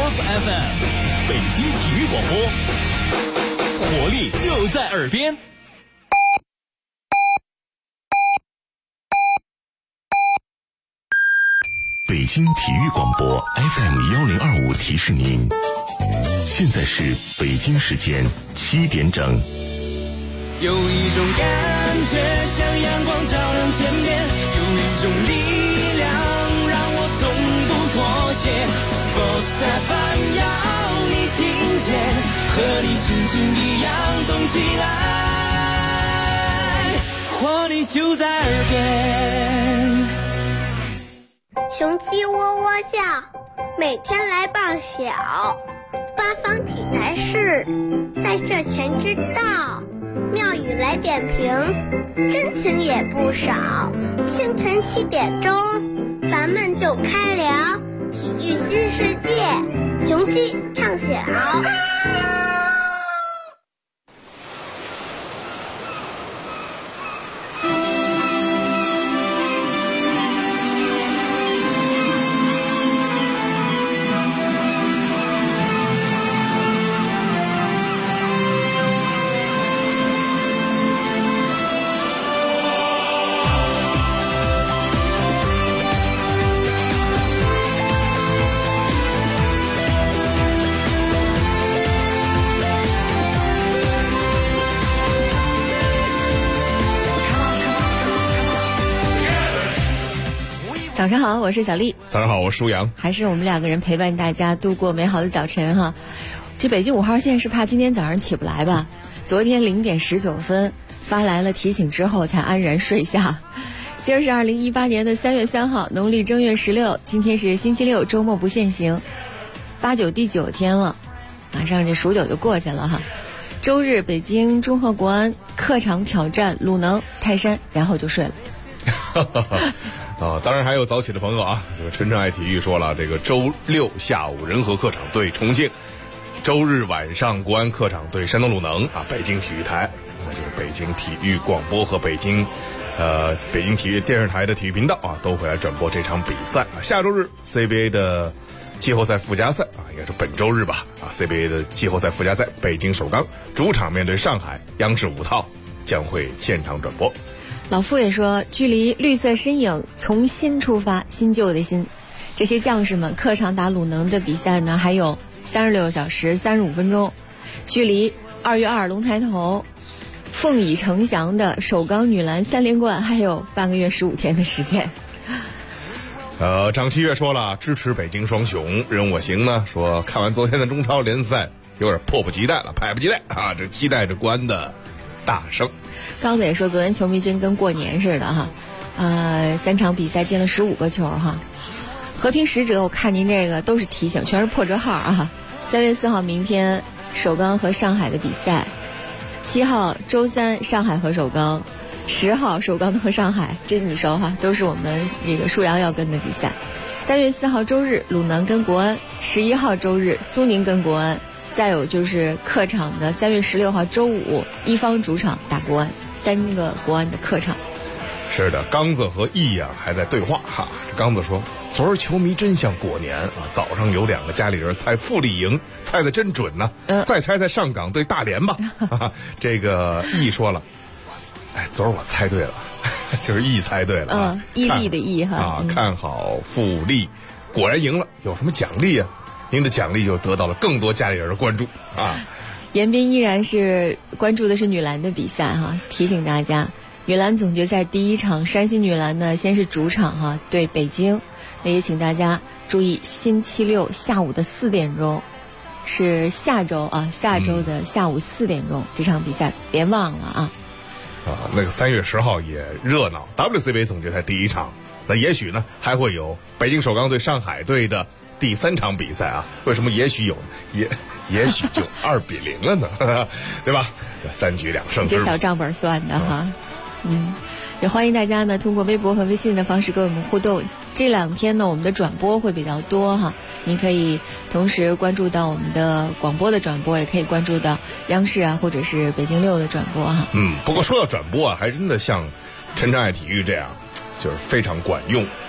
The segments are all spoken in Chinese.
House FM， 北京体育广播，活力就在耳边。 北京体育广播 FM1025 提示您，现在是北京时间7点整。 有一种感觉像阳光照亮天边，有一种力量让我从不妥协。Sports FM 要你听见，和你心情一样动起来，活力就在耳边。 雄鸡喔喔叫，每天来报晓。八方体坛事，在这全知道。妙语来点评，真情也不少。清晨7点钟，咱们就开聊体育新世界，雄鸡唱晓。 早上好，我是小丽。 早上好，我是舒阳。 还是我们2个人陪伴大家度过美好的早晨哈。这北京5号线是怕今天早上起不来吧？昨天0点19分发来了提醒之后才安然睡下。今儿是2018年的3月3号，农历正月16，今天是星期六，周末不限行，8、9第9天了，马上这数9就过去了哈。周日北京中赫国安客场挑战鲁能泰山，然后就睡了。 当然还有早起的朋友啊，这个陈晨爱体育说了，这个周六下午仁和客场对重庆，周日晚上国安客场对山东鲁能啊，北京体育台这个北京体育广播和北京体育电视台的体育频道啊，都会来转播这场比赛啊。下周日 CBA 的季后赛附加赛啊，应该是本周日吧啊 ，CBA 的季后赛附加赛，北京首钢主场面对上海，央视5套将会现场转播。 老傅也说，距离绿色身影从新出发，新旧的新，这些将士们客场打鲁能的比赛呢，还有36小时35分钟，距离2月2龙抬头凤乙呈祥的首钢女篮3连冠还有半个月15天的时间。 张七月说了，支持北京双雄。任我行呢说，看完昨天的中超联赛，有点迫不及待了，迫不及待啊，这期待着国安的大胜。 刚子也说，昨天球迷真跟过年似的哈，3场比赛进了15个球哈。和平使者，我看您这个都是提醒，全是破折号啊。3月4号明天首钢和上海的比赛，7号周三上海和首钢，10号首钢和上海，这你熟哈，都是我们这个舒阳要跟的比赛。3月4号周日鲁能跟国安，11号周日苏宁跟国安。再有就是客场的3月16号周五，一方主场打国安，3个国安的客场。 是的，刚子和易呀还在对话哈。这刚子说，昨儿球迷真像过年啊，早上有2个家里人猜富力赢，猜得真准呢。再猜猜上港对大连吧。这个易说了，哎，昨儿我猜对了，就是易猜对了啊， 毅力的毅哈啊，看好富力，果然赢了，有什么奖励啊？您的奖励就得到了更多家里人的关注啊！ 严斌依然是关注的是女篮的比赛哈，提醒大家，女篮总决赛第1场，山西女篮呢先是主场哈对北京，那也请大家注意，星期六下午的4点钟，是下周的下午4点钟这场比赛，别忘了啊！ 那个3月10号也热闹 ，WCBA 总决赛第1场，那也许呢还会有北京首钢对上海队的第3场比赛啊？为什么也许有呢？也许就2-0了呢，对吧？3局2胜制。 这小账本算的哈，也欢迎大家呢通过微博和微信的方式跟我们互动。这2天呢，我们的转播会比较多哈，您可以同时关注到我们的广播的转播，也可以关注到央视啊或者是北京6的转播哈。 不过说到转播啊，还真的像陈晨爱体育这样，就是非常管用。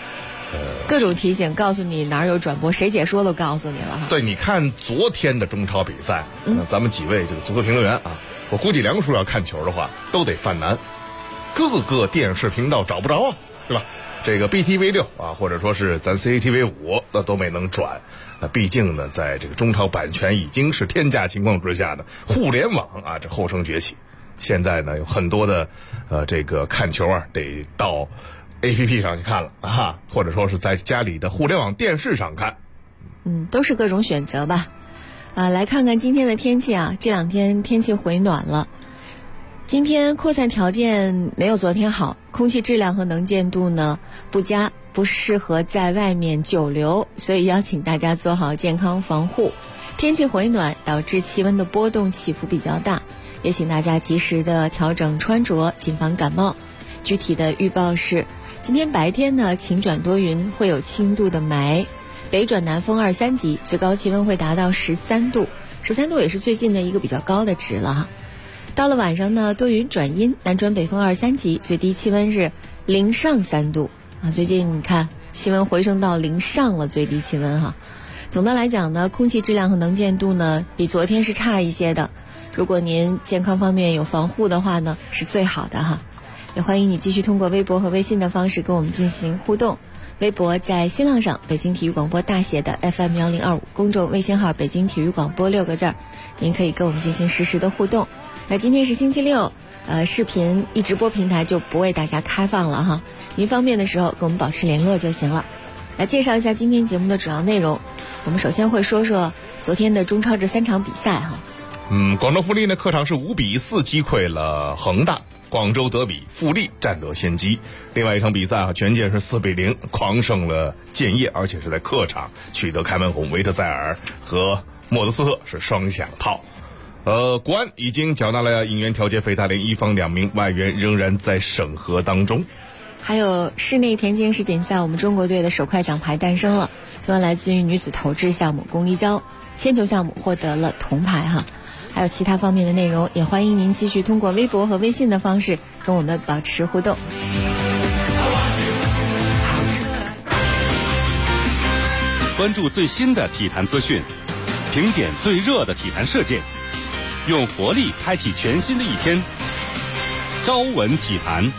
各种提醒，告诉你哪儿有转播，谁解说都告诉你了哈。 对，你看昨天的中超比赛，咱们几位这个足球评论员啊，我估计梁叔要看球的话，都得犯难，各个电视频道找不着啊，对吧？这个 BTV6 啊，或者说是咱 CCTV5，那都没能转。那毕竟呢，在这个中超版权已经是天价情况之下呢，互联网啊这后生崛起。现在呢，有很多的这个看球啊，得到 APP 上去看了啊，或者说是在家里的互联网电视上看。 都是各种选择吧。来看看今天的天气啊，这两天天气回暖了。今天扩散条件没有昨天好，空气质量和能见度呢不佳，不适合在外面久留，所以邀请大家做好健康防护。天气回暖导致气温的波动起伏比较大，也请大家及时的调整穿着，谨防感冒。具体的预报是，今天白天呢晴转多云，会有轻度的霾，北转南风2、3级，最高气温会达到13度，13度也是最近的一个比较高的值了哈。到了晚上呢，多云转阴，南转北风2、3级，最低气温是0上3度啊。最近你看气温回升到0上了，最低气温哈。总的来讲呢，空气质量和能见度呢比昨天是差一些的。如果您健康方面有防护的话呢，是最好的哈。也欢迎你继续通过微博和微信的方式跟我们进行互动。微博在新浪上北京体育广播大写的 FM1025，公众微信号北京体育广播6个字，您可以跟我们进行实时的互动。那今天是星期六，视频一直播平台就不为大家开放了哈，您方便的时候跟我们保持联络就行了。来介绍一下今天节目的主要内容，我们首先会说说昨天的中超这3场比赛哈。 广州富力呢客场是5比4击溃了恒大，广州德比富力占得先机。另外一场比赛啊，权健是4比0狂胜了建业，而且是在客场取得开门红，维特塞尔和莫德斯特是双响炮。国安已经缴纳了引援调节费，大连一方2名外援仍然在审核当中。 还有室内田径世锦赛，我们中国队的首块奖牌诞生了，虽然来自于女子投掷项目公益胶，铅球项目获得了铜牌哈。还有其他方面的内容，也欢迎您继续通过微博和微信的方式跟我们保持互动。 关注最新的体坛资讯，评点最热的体坛事件，用活力开启全新的一天。朝闻体坛。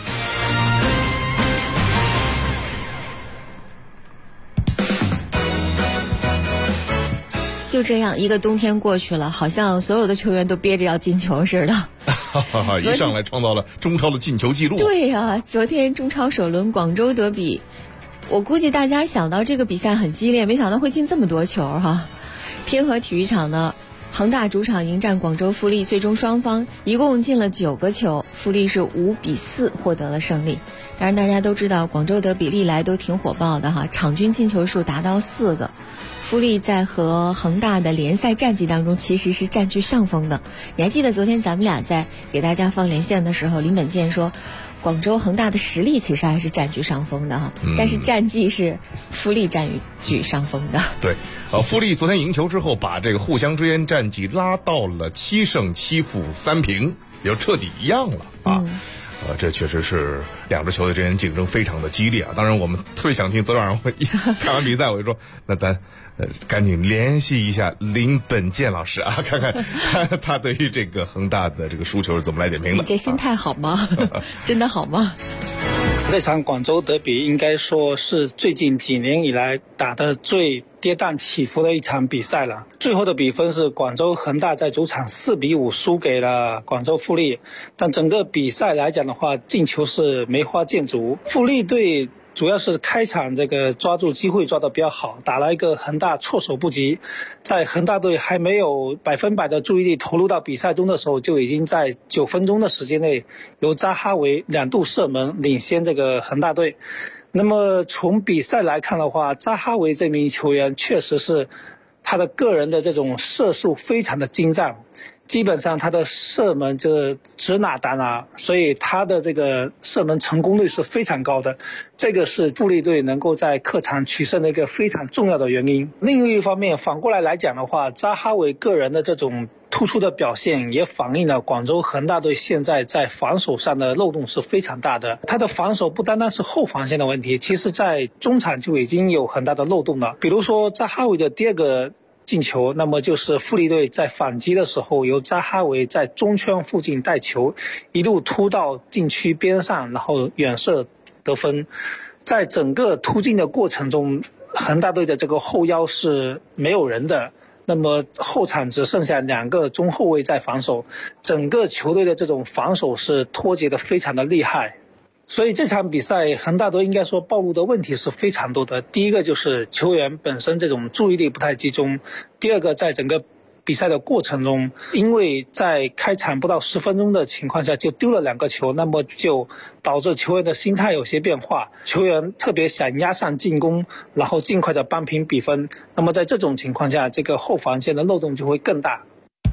就这样一个冬天过去了，好像所有的球员都憋着要进球似的。 一上来创造了中超的进球纪录。 对呀，昨天中超首轮广州德比，我估计大家想到这个比赛很激烈，没想到会进这么多球哈。天河体育场呢，恒大主场迎战广州富力，最终双方一共进了9个球，富力是5比4获得了胜利。当然大家都知道广州德比历来都挺火爆的哈，场均进球数达到4个。富力在和恒大的联赛战绩当中其实是占据上风的。你还记得昨天咱们俩在给大家放连线的时候，林本健说广州恒大的实力其实还是占据上风的哈，但是战绩是富力占据上风的。 对，富力昨天赢球之后，把这个互相追烟战绩拉到了7胜7负3平，也就彻底一样了啊。这确实是两支球队之间竞争非常的激烈啊！当然，我们特别想听昨晚上我看完比赛，我就说，那咱赶紧联系一下林本健老师啊，看看他对于这个恒大的这个输球是怎么来点评的。 你这心态好吗？真的好吗？ 这场广州德比应该说是最近几年以来打的最跌宕起伏的一场比赛了。最后的比分是广州恒大在主场4比5输给了广州富力，但整个比赛来讲的话，进球是梅花见足。富力队主要是开场这个抓住机会抓得比较好，打了一个恒大措手不及。在恒大队还没有100%的注意力投入到比赛中的时候，就已经在9分钟的时间内由扎哈维2度射门领先这个恒大队。那么从比赛来看的话，扎哈维这名球员确实是他的个人的这种射术非常的精湛， 基本上他的射门就是指哪打哪，所以他的这个射门成功率是非常高的，这个是富力队能够在客场取胜的一个非常重要的原因。另一方面，反过来讲的话，扎哈维个人的这种突出的表现也反映了广州恒大队现在在防守上的漏洞是非常大的。他的防守不单单是后防线的问题，其实在中场就已经有很大的漏洞了。比如说扎哈维的第二个进球，那么就是富力队在反击的时候，由扎哈维在中圈附近带球，一路突到禁区边上，然后远射得分。在整个突进的过程中，恒大队的这个后腰是没有人的，那么后场只剩下2个中后卫在防守，整个球队的这种防守是脱节的非常的厉害。所以这场比赛恒大队应该说暴露的问题是非常多的。第一个就是球员本身这种注意力不太集中，第二个在整个比赛的过程中，因为在开场不到10分钟的情况下就丢了2个球，那么就导致球员的心态有些变化，球员特别想压上进攻，然后尽快的扳平比分，那么在这种情况下，这个后防线的漏洞就会更大。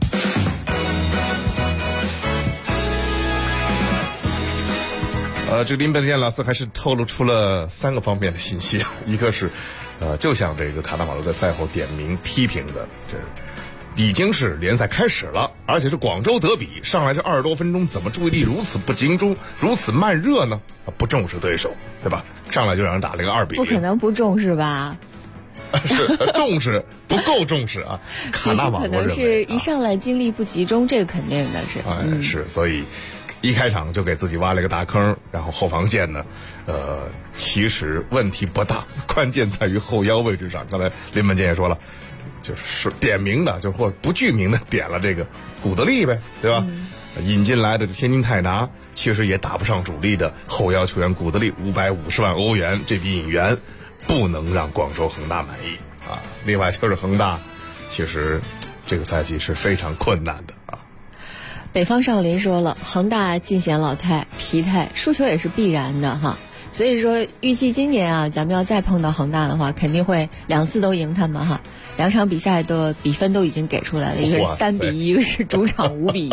这个林本健老师还是透露出了3个方面的信息，一个是，就像这个卡纳瓦罗在赛后点名批评的，这已经是联赛开始了，而且是广州德比，上来这20多分钟，怎么注意力如此不集中，如此慢热呢？不重视对手，对吧？上来就让人打了个2比0， 不可能不重视吧？ 是重视，不够重视啊！卡纳瓦罗可能是一上来精力不集中，这个肯定的是。 是，所以一开场就给自己挖了一个大坑，然后后防线呢，其实问题不大，关键在于后腰位置上。刚才林本健也说了，就是点名的，就或不具名的点了这个古德利呗，对吧？引进来的天津泰达其实也打不上主力的后腰球员古德利，550万欧元这笔引援不能让广州恒大满意啊。另外就是恒大，其实这个赛季是非常困难的啊。 北方少林说了，恒大尽显老态疲态，输球也是必然的哈。所以说预计今年啊，咱们要再碰到恒大的话，肯定会2次都赢他们哈。2场比赛的比分都已经给出来了，一个是3比1，一个是主场5比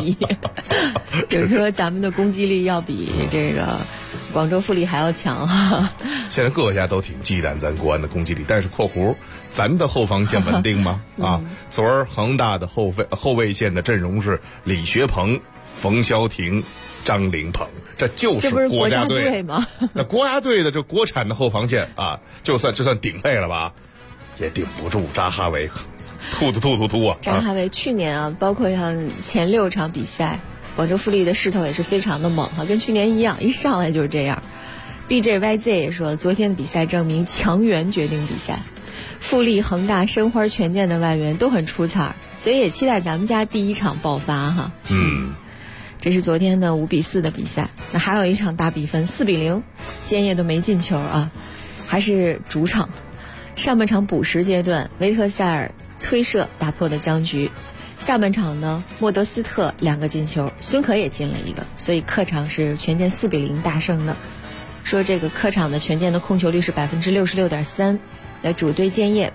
1，就是说咱们的攻击力要比这个广州富力还要强哈。 现在各家都挺忌惮咱国安的攻击力，但是括弧，咱的后防线稳定吗？啊，昨儿恒大的后卫线的阵容是李学鹏、冯潇霆、张琳芃，这就是国家队吗？ 那国家队的这国产的后防线啊，这算顶配了吧？也顶不住扎哈维，突啊！ 扎哈维去年啊，包括像前6场比赛，广州富力的势头也是非常的猛哈，跟去年一样，一上来就是这样。BJYZ 也说了，昨天的比赛证明强援决定比赛，富力、恒大、申花全健的外援都很出彩，所以也期待咱们家第1场爆发哈。这是昨天的5比4的比赛，那还有一场大比分4比0，建业都没进球啊，还是主场。上半场补时阶段，维特塞尔推射打破的僵局。下半场呢，莫德斯特2个进球，孙可也进了1个，所以客场是全健4比0大胜的。说这个客场的全健的控球率是66.3%，那主队建业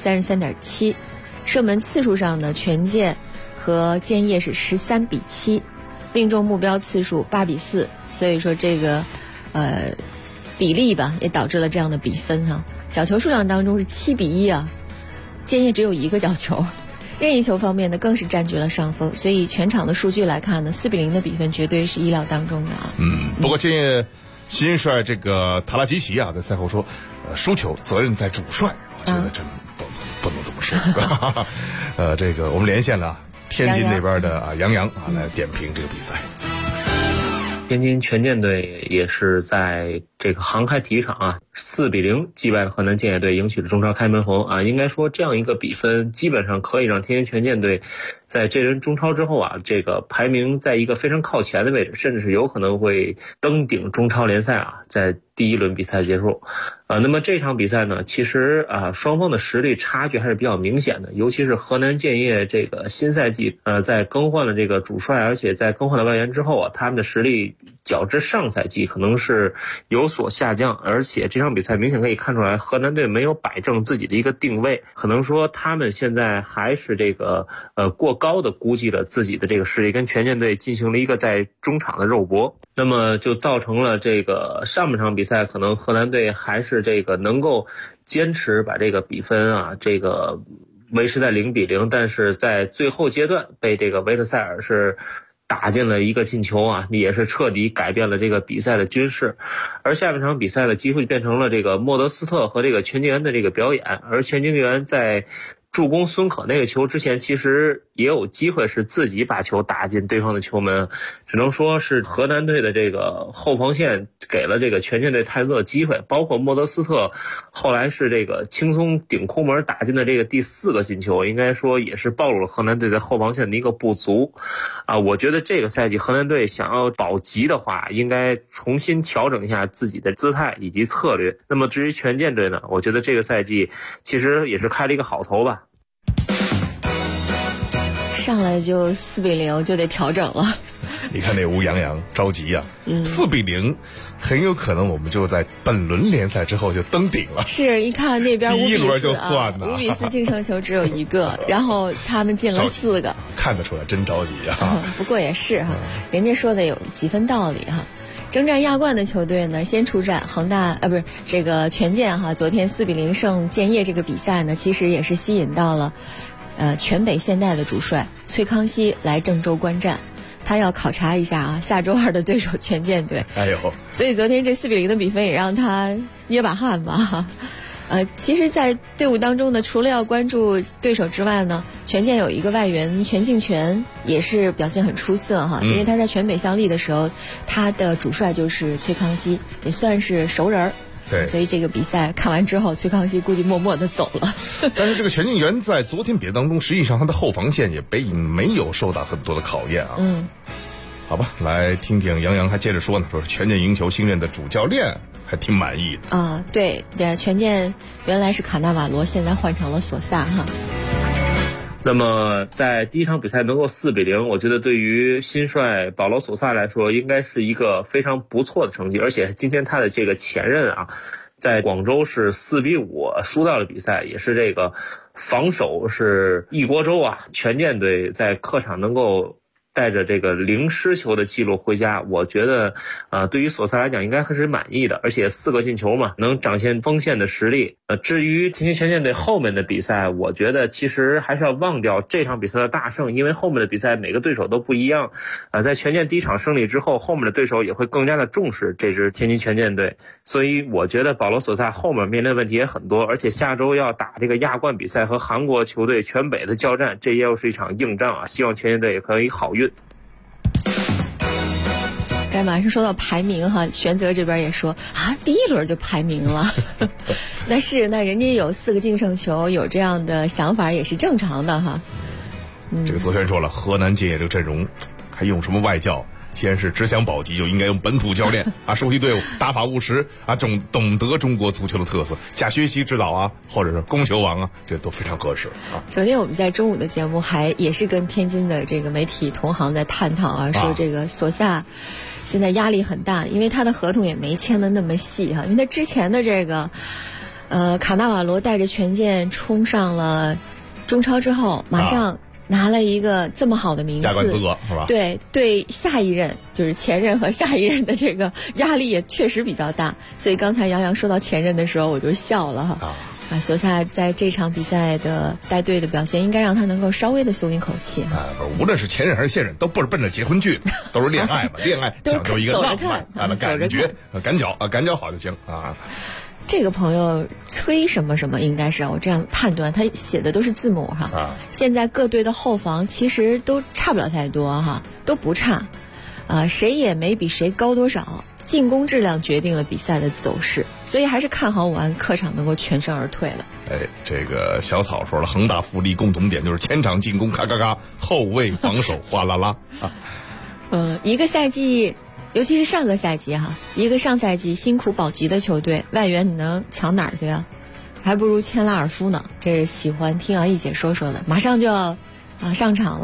33.7%，射门次数上呢，全健和建业是13比7，命中目标次数8比4，所以说这个比例吧，也导致了这样的比分哈。角球数量当中是7比1啊，建业只有1个角球，任意球方面呢更是占据了上风，所以全场的数据来看呢，4比0的比分绝对是意料当中的啊。 不过建业新帅这个塔拉吉奇啊，在赛后说，输球责任在主帅，我觉得真不能这么说。这个我们连线了天津那边的杨洋啊，来点评这个比赛。 天津全健队也是在这个航开体育场啊，4比0击败了河南建业队，赢取了中超开门红啊。应该说这样一个比分，基本上可以让天津全健队在这轮中超之后啊，这个排名在一个非常靠前的位置，甚至是有可能会登顶中超联赛啊，在第1轮比赛结束。那么这场比赛呢，其实双方的实力差距还是比较明显的，尤其是河南建业这个新赛季在更换了这个主帅，而且在更换了外援之后啊，他们的实力较之上赛季可能是有所下降，而且这场比赛明显可以看出来，河南队没有摆正自己的一个定位，可能说他们现在还是这个过高的估计了自己的这个实力，跟权健队进行了一个在中场的肉搏，那么就造成了这个上半场比赛可能河南队还是这个能够坚持把这个比分啊这个维持在0-0，但是在最后阶段被这个维特塞尔是打进了一个进球啊，也是彻底改变了这个比赛的局势。而下半场比赛的几乎就变成了这个莫德斯特和这个全京元的这个表演，而全京元在助攻孙可那个球之前，其实也有机会是自己把球打进对方的球门，只能说是河南队的这个后防线给了这个权健队太多的机会，包括莫德斯特后来是这个轻松顶空门打进的这个第4个进球，应该说也是暴露了河南队在后防线的一个不足啊。我觉得这个赛季河南队想要保级的话，应该重新调整一下自己的姿态以及策略。那么至于权健队呢，我觉得这个赛季其实也是开了一个好头吧。 上来就4-0就得调整了。 你看那吴洋洋着急啊，4-0，很有可能我们就在本轮联赛之后就登顶了。 是一看那边5-4， 第一轮就算了 5-4净胜球只有1个，然后他们进了4个， 看得出来真着急啊。 不过也是哈，人家说的有几分道理哈。征战亚冠的球队呢，先出战恒大不是这个权健哈，昨天4-0胜建业这个比赛呢，其实也是吸引到了全北现代的主帅崔康熙来郑州观战，他要考察一下啊下周2的对手权健队。 哎呦， 所以昨天这4-0的比分也让他捏把汗吧。其实在队伍当中呢，除了要关注对手之外呢，权健有一个外援全敬全也是表现很出色哈，因为他在全北效力的时候，他的主帅就是崔康熙，也算是熟人儿。 对， 所以这个比赛看完之后，崔康熙估计默默地走了。 但是这个全敬元在昨天比赛当中，实际上他的后防线也没有受到很多的考验啊。好吧，来听听杨洋还接着说呢，说是权健赢球新任的主教练还挺满意的啊。对，权健原来是卡纳瓦罗，现在换成了索萨哈。 那么在第一场比赛能够4-0，我觉得对于新帅保罗索萨来说应该是一个非常不错的成绩，而且今天他的这个前任啊，在广州是4-5输掉了比赛，也是这个防守是一锅粥啊。权健队在客场能够带着这个0失球的记录回家，我觉得对于索萨来讲应该还是满意的，而且4个进球嘛，能展现锋线的实力。至于天津权健队后面的比赛，我觉得其实还是要忘掉这场比赛的大胜，因为后面的比赛每个对手都不一样。在权健第一场胜利之后，后面的对手也会更加的重视这支天津权健队，所以我觉得保罗索萨后面面临的问题也很多，而且下周要打这个亚冠比赛和韩国球队全北的交战，这又是一场硬仗啊！希望权健队也可以好运。 该马上说到排名哈，玄泽这边也说啊，第1轮就排名了。那人家有4个净胜球，有这样的想法也是正常的哈。 这个昨天说了，河南建业这个阵容还用什么外教？既然是只想保级，就应该用本土教练啊，熟悉队伍，打法务实啊，懂得中国足球的特色，下学习指导啊，或者是供球王啊，这都非常合适啊。 昨天我们在中午的节目也是跟天津的这个媒体同行在探讨啊，说这个索萨现在压力很大，因为他的合同也没签的那么细哈，因为他之前的这个卡纳瓦罗带着权健冲上了中超之后，马上拿了一个这么好的名次， 亚冠资格是吧？ 对下一任就是前任和下一任的这个压力也确实比较大，所以刚才杨洋说到前任的时候我就笑了哈。索萨在这场比赛的带队的表现，应该让他能够稍微的松一口气无论是前任还是现任，都不是奔着结婚去，都是恋爱嘛，恋爱讲究一个浪漫的感觉，感觉好就行啊。 这个朋友崔什么什么应该是我这样判断，他写的都是字母哈。现在各队的后防其实都差不了太多哈，都不差，谁也没比谁高多少。进攻质量决定了比赛的走势，所以还是看好我们客场能够全身而退了。 这个小草说了，恒大富力共同点就是前场进攻咔咔咔，后卫防守哗啦啦啊。 一个赛季。尤其是上个赛季一个上赛季辛苦保级的球队，外援你能抢哪儿去啊？还不如签拉尔夫呢。这是喜欢听杨毅姐说的，马上就要上场了，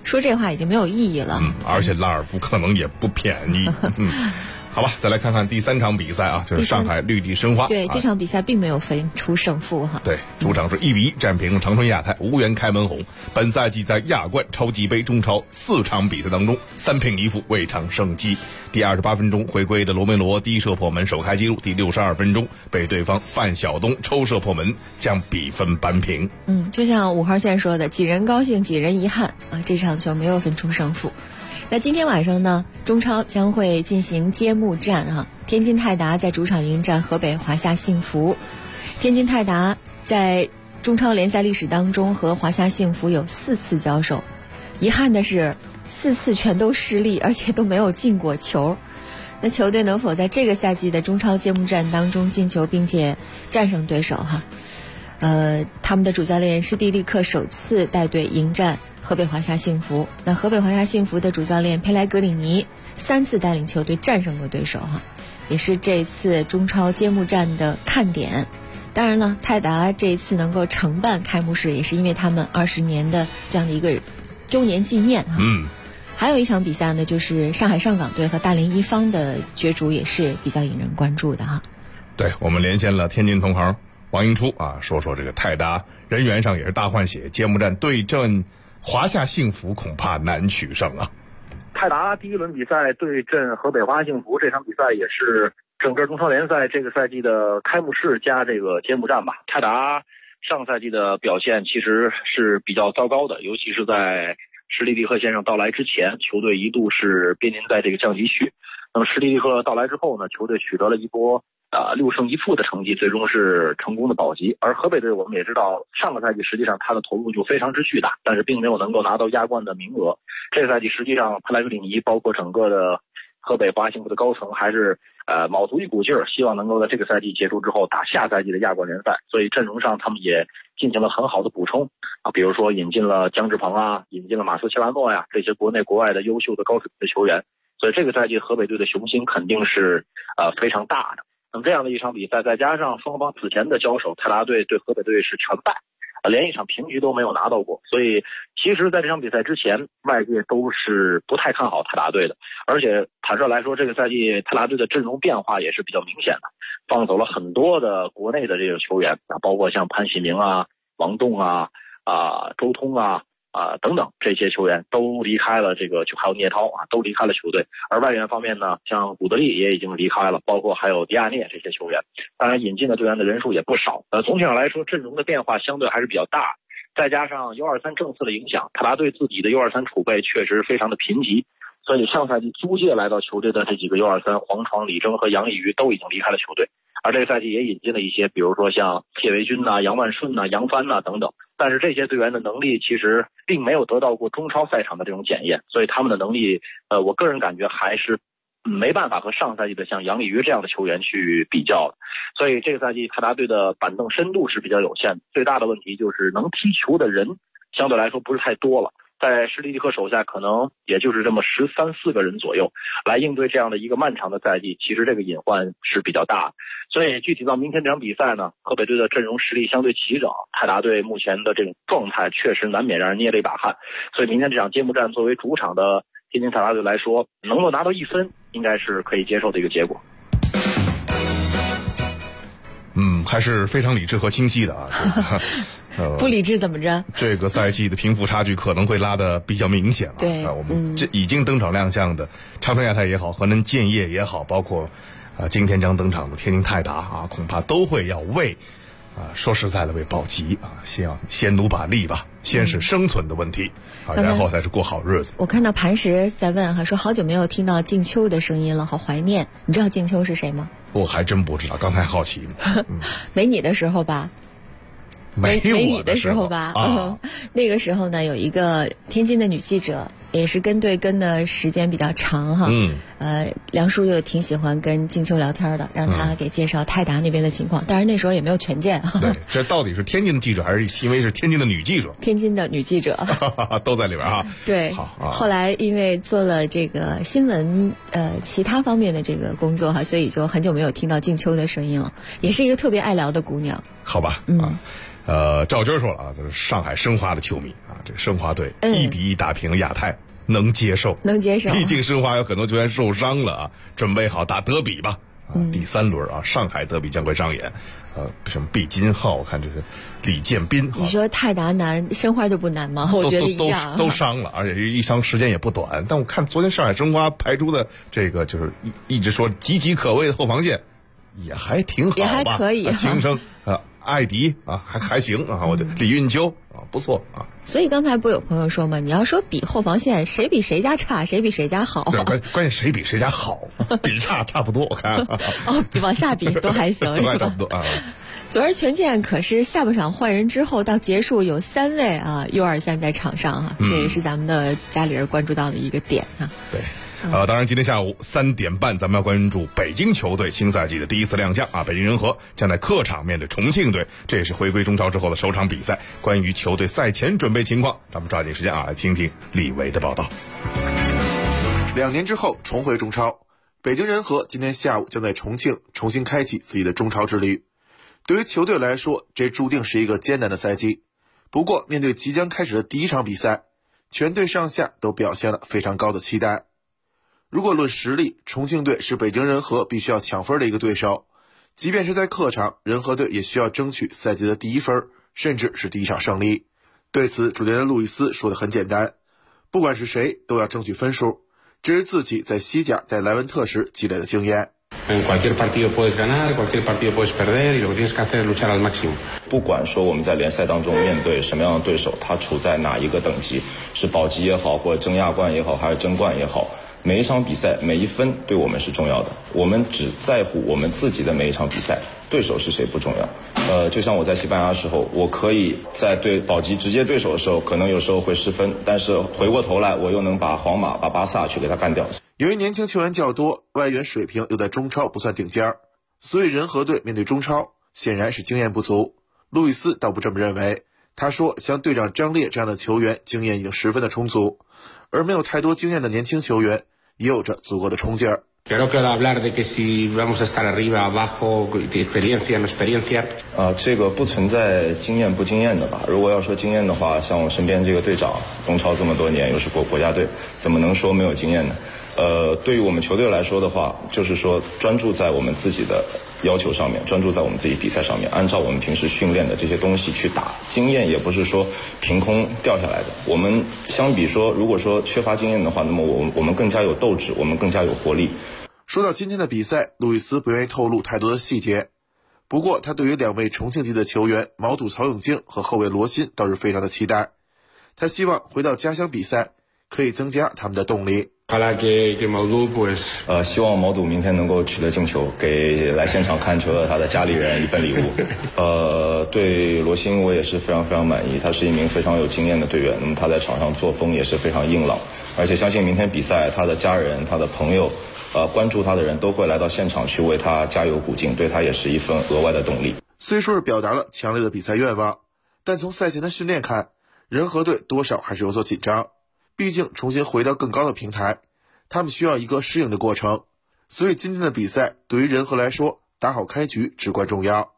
说这话已经没有意义了。 而且拉尔夫可能也不便宜。好吧，再来看看第3场比赛啊，就是上海绿地申花。 对，这场比赛并没有分出胜负哈。 对，主场是1-1战平长春亚泰，无缘开门红。本赛季在亚冠、超级杯、中超4场比赛当中3平1负，未尝胜绩。第28分钟回归的罗梅罗低射破门首开纪录，第62分钟被对方范晓东抽射破门，将比分扳平。 就像5号线说的，几人高兴几人遗憾啊，这场球没有分出胜负。那今天晚上呢，中超将会进行揭幕战啊，天津泰达在主场迎战河北华夏幸福。天津泰达在中超联赛历史当中和华夏幸福有4次交手，遗憾的是4次全都失利，而且都没有进过球。那球队能否在这个赛季的中超揭幕战当中进球并且战胜对手哈？他们的主教练施蒂利克首次带队迎战河北华夏幸福。那河北华夏幸福的主教练佩莱格里尼3次带领球队战胜过对手哈，也是这次中超揭幕战的看点。当然了，泰达这一次能够承办开幕式，也是因为他们20年的这样的一个周年纪念哈。还有一场比赛呢，就是上海上港队和大连一方的角逐，也是比较引人关注的哈。 对，我们连线了天津同行王英初啊，说这个泰达人员上也是大换血，揭幕战对阵华夏幸福恐怕难取胜啊。 泰达第1轮比赛对阵河北华夏幸福，这场比赛也是整个中超联赛这个赛季的开幕式加这个揭幕战吧。泰达上赛季的表现其实是比较糟糕的，尤其是在施蒂利克先生到来之前，球队一度是濒临在这个降级区。那么施蒂利克到来之后呢，球队取得了一波6胜1负的成绩，最终是成功的保级。而河北队我们也知道，上个赛季实际上他的投入就非常之巨大，但是并没有能够拿到亚冠的名额。这个赛季实际上佩莱格里尼包括整个的河北华夏幸福的高层还是卯足一股劲儿，希望能够在这个赛季结束之后打下赛季的亚冠联赛。所以阵容上他们也进行了很好的补充啊，比如说引进了姜志鹏啊，引进了马斯切拉诺呀，这些国内国外的优秀的高水平的球员。所以这个赛季河北队的雄心肯定是非常大的。那么这样的一场比赛，再加上双方此前的交手，泰达队对河北队是全败，连一场平局都没有拿到过。所以其实在这场比赛之前，外界都是不太看好泰达队的。而且坦率来说，这个赛季泰达队的阵容变化也是比较明显的，放走了很多的国内的这个球员啊，包括像潘喜明啊、王栋啊、周通啊等等，这些球员都离开了这个，就还有聂涛啊，都离开了球队。而外援方面呢，像古德利也已经离开了，包括还有迪亚涅这些球员。当然，引进的队员的人数也不少。总体上来说，阵容的变化相对还是比较大。再加上U23政策的影响，泰达队自己的U23储备确实非常的贫瘠。所以上赛季租借来到球队的这几个U23，黄闯、李征和杨逸瑜都已经离开了球队。而这个赛季也引进了一些，比如说像谢维军呐、杨万顺呐、杨帆呐等等。但是这些队员的能力其实并没有得到过中超赛场的这种检验，所以他们的能力，我个人感觉还是没办法和上赛季的像杨丽瑜这样的球员去比较的。所以这个赛季泰达队的板凳深度是比较有限的，最大的问题就是能踢球的人相对来说不是太多了。在施蒂利克手下可能也就是这么13、14个人左右来应对这样的一个漫长的赛季，其实这个隐患是比较大的。所以具体到明天这场比赛呢，河北队的阵容实力相对齐整，泰达队目前的这种状态确实难免让人捏了一把汗。所以明天这场揭幕战作为主场的天津泰达队来说，能够拿到1分应该是可以接受的一个结果。 还是非常理智和清晰的啊。 不理智怎么着？这个赛季的贫富差距可能会拉得比较明显了。 对， 我们这已经登场亮相的长春亚泰也好，河南建业也好，包括今天将登场的天津泰达啊，恐怕都会要为说实在的为保级啊，先努把力吧，先是生存的问题然后才是过好日子。 我看到磐石在问说好久没有听到静秋的声音了，好怀念。你知道静秋是谁吗？ 我还真不知道，刚才好奇没你的时候吧。 没你的时候吧，那个时候呢，有一个天津的女记者，也是跟队跟的时间比较长哈。梁叔又挺喜欢跟静秋聊天的，让他给介绍泰达那边的情况。当然那时候也没有权限。 对，这到底是天津的记者还是因为是天津的女记者？ 天津的女记者都在里边哈。 对，后来因为做了这个新闻其他方面的这个工作哈，所以就很久没有听到静秋的声音了。也是一个特别爱聊的姑娘。 好吧， 赵军说了啊，这是上海申花的球迷啊，这申花队1-1打平了亚泰，能接受，毕竟申花有很多球员受伤了啊，准备好打德比吧。第3轮啊，上海德比将会上演。什么毕金浩，我看这是李建斌。 你说泰达难，申花就不难吗？我觉得一样， 都伤了，而且一伤时间也不短。但我看昨天上海申花排出的这个就是一直说岌岌可危的后防线，也还挺好吧， 也还可以。 秦升艾迪啊，还行啊，我觉得李运秋啊不错啊。 所以刚才不有朋友说嘛，你要说比后防线，谁比谁家差，谁比谁家好？ 对，关键谁比谁家好，比差不多，我看。 比往下比都还行， 都还差不多啊。 昨儿权健可是下半场换人之后到结束有3位啊 U23在场上啊，这也是咱们的家里人关注到的一个点啊。 对。当然今天下午3点半咱们要关注北京球队新赛季的第一次亮相啊，北京人和将在客场面对重庆队，这也是回归中超之后的首场比赛。关于球队赛前准备情况，咱们抓紧时间啊来听听李维的报道。 2年之后重回中超，北京人和今天下午将在重庆重新开启自己的中超之旅。对于球队来说，这注定是一个艰难的赛季。不过面对即将开始的第一场比赛，全队上下都表现了非常高的期待。如果论实力，重庆队是北京人和必须要抢分的一个对手，即便是在客场，人和队也需要争取赛季的第1分，甚至是第1场胜利。对此，主教练路易斯说得很简单，不管是谁都要争取分数，这是自己在西甲带莱文特时积累的经验。 不管说我们在联赛当中面对什么样的对手，他处在哪一个等级，是保级也好，或者争亚冠也好，还是争冠也好，每一场比赛每一分对我们是重要的，我们只在乎我们自己的每一场比赛，对手是谁不重要。就像我在西班牙的时候，我可以在对保级直接对手的时候，可能有时候会失分，但是回过头来我又能把皇马、把巴萨去给他干掉。 由于年轻球员较多，外援水平又在中超不算顶尖，所以人和队面对中超显然是经验不足。路易斯倒不这么认为，他说像队长张烈这样的球员经验已经十分的充足，而没有太多经验的年轻球员也有着足够的冲劲儿。 这个不存在经验不经验的吧？如果要说经验的话，像我身边这个队长，中超这么多年，又是国家队，怎么能说没有经验呢？对于我们球队来说的话，就是说专注在我们自己的要求上面，专注在我们自己比赛上面，按照我们平时训练的这些东西去打。经验也不是说凭空掉下来的。我们相比说，如果说缺乏经验的话，那么我们更加有斗志，我们更加有活力。 说到今天的比赛，路易斯不愿意透露太多的细节，不过他对于2位重庆籍的球员毛肚曹永静和后卫罗新倒是非常的期待。他希望回到家乡比赛可以增加他们的动力。 希望毛肚明天能够取得进球，给来现场看球的他的家里人一份礼物。对罗新我也是非常非常满意，他是一名非常有经验的队员，那么他在场上作风也是非常硬朗，而且相信明天比赛他的家人、他的朋友关注他的人都会来到现场去为他加油鼓劲，对他也是一份额外的动力。 虽说是表达了强烈的比赛愿望，但从赛前的训练看，人和队多少还是有所紧张，毕竟重新回到更高的平台，他们需要一个适应的过程，所以今天的比赛对于人和来说，打好开局至关重要。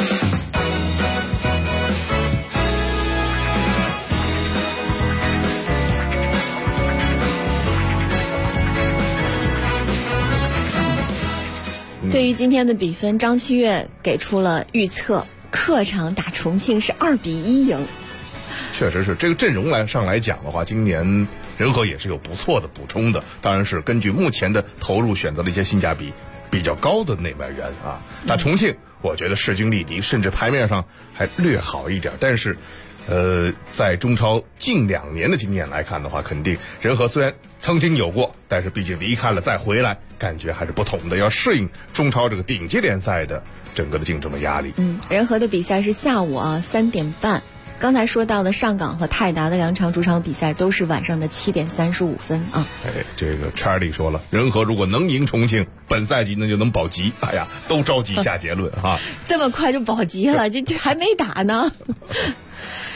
对于今天的比分，张七月给出了预测，客场打重庆是2-1赢。 确实是这个阵容上来讲的话，今年人和也是有不错的补充的，当然是根据目前的投入选择了一些性价比比较高的内外援啊。打重庆我觉得势均力敌，甚至牌面上还略好一点，但是在中超近2年的经验来看的话，肯定人和虽然曾经有过，但是毕竟离开了再回来，感觉还是不同的，要适应中超这个顶级联赛的整个的竞争的压力。 人和的比赛是下午3点半。刚才说到的上港和泰达的2场主场比赛都是晚上的7点35分啊。 这个查理说了，人和如果能赢重庆，本赛季那就能保级。哎呀，都着急下结论哈。 这么快就保级了，这还没打呢。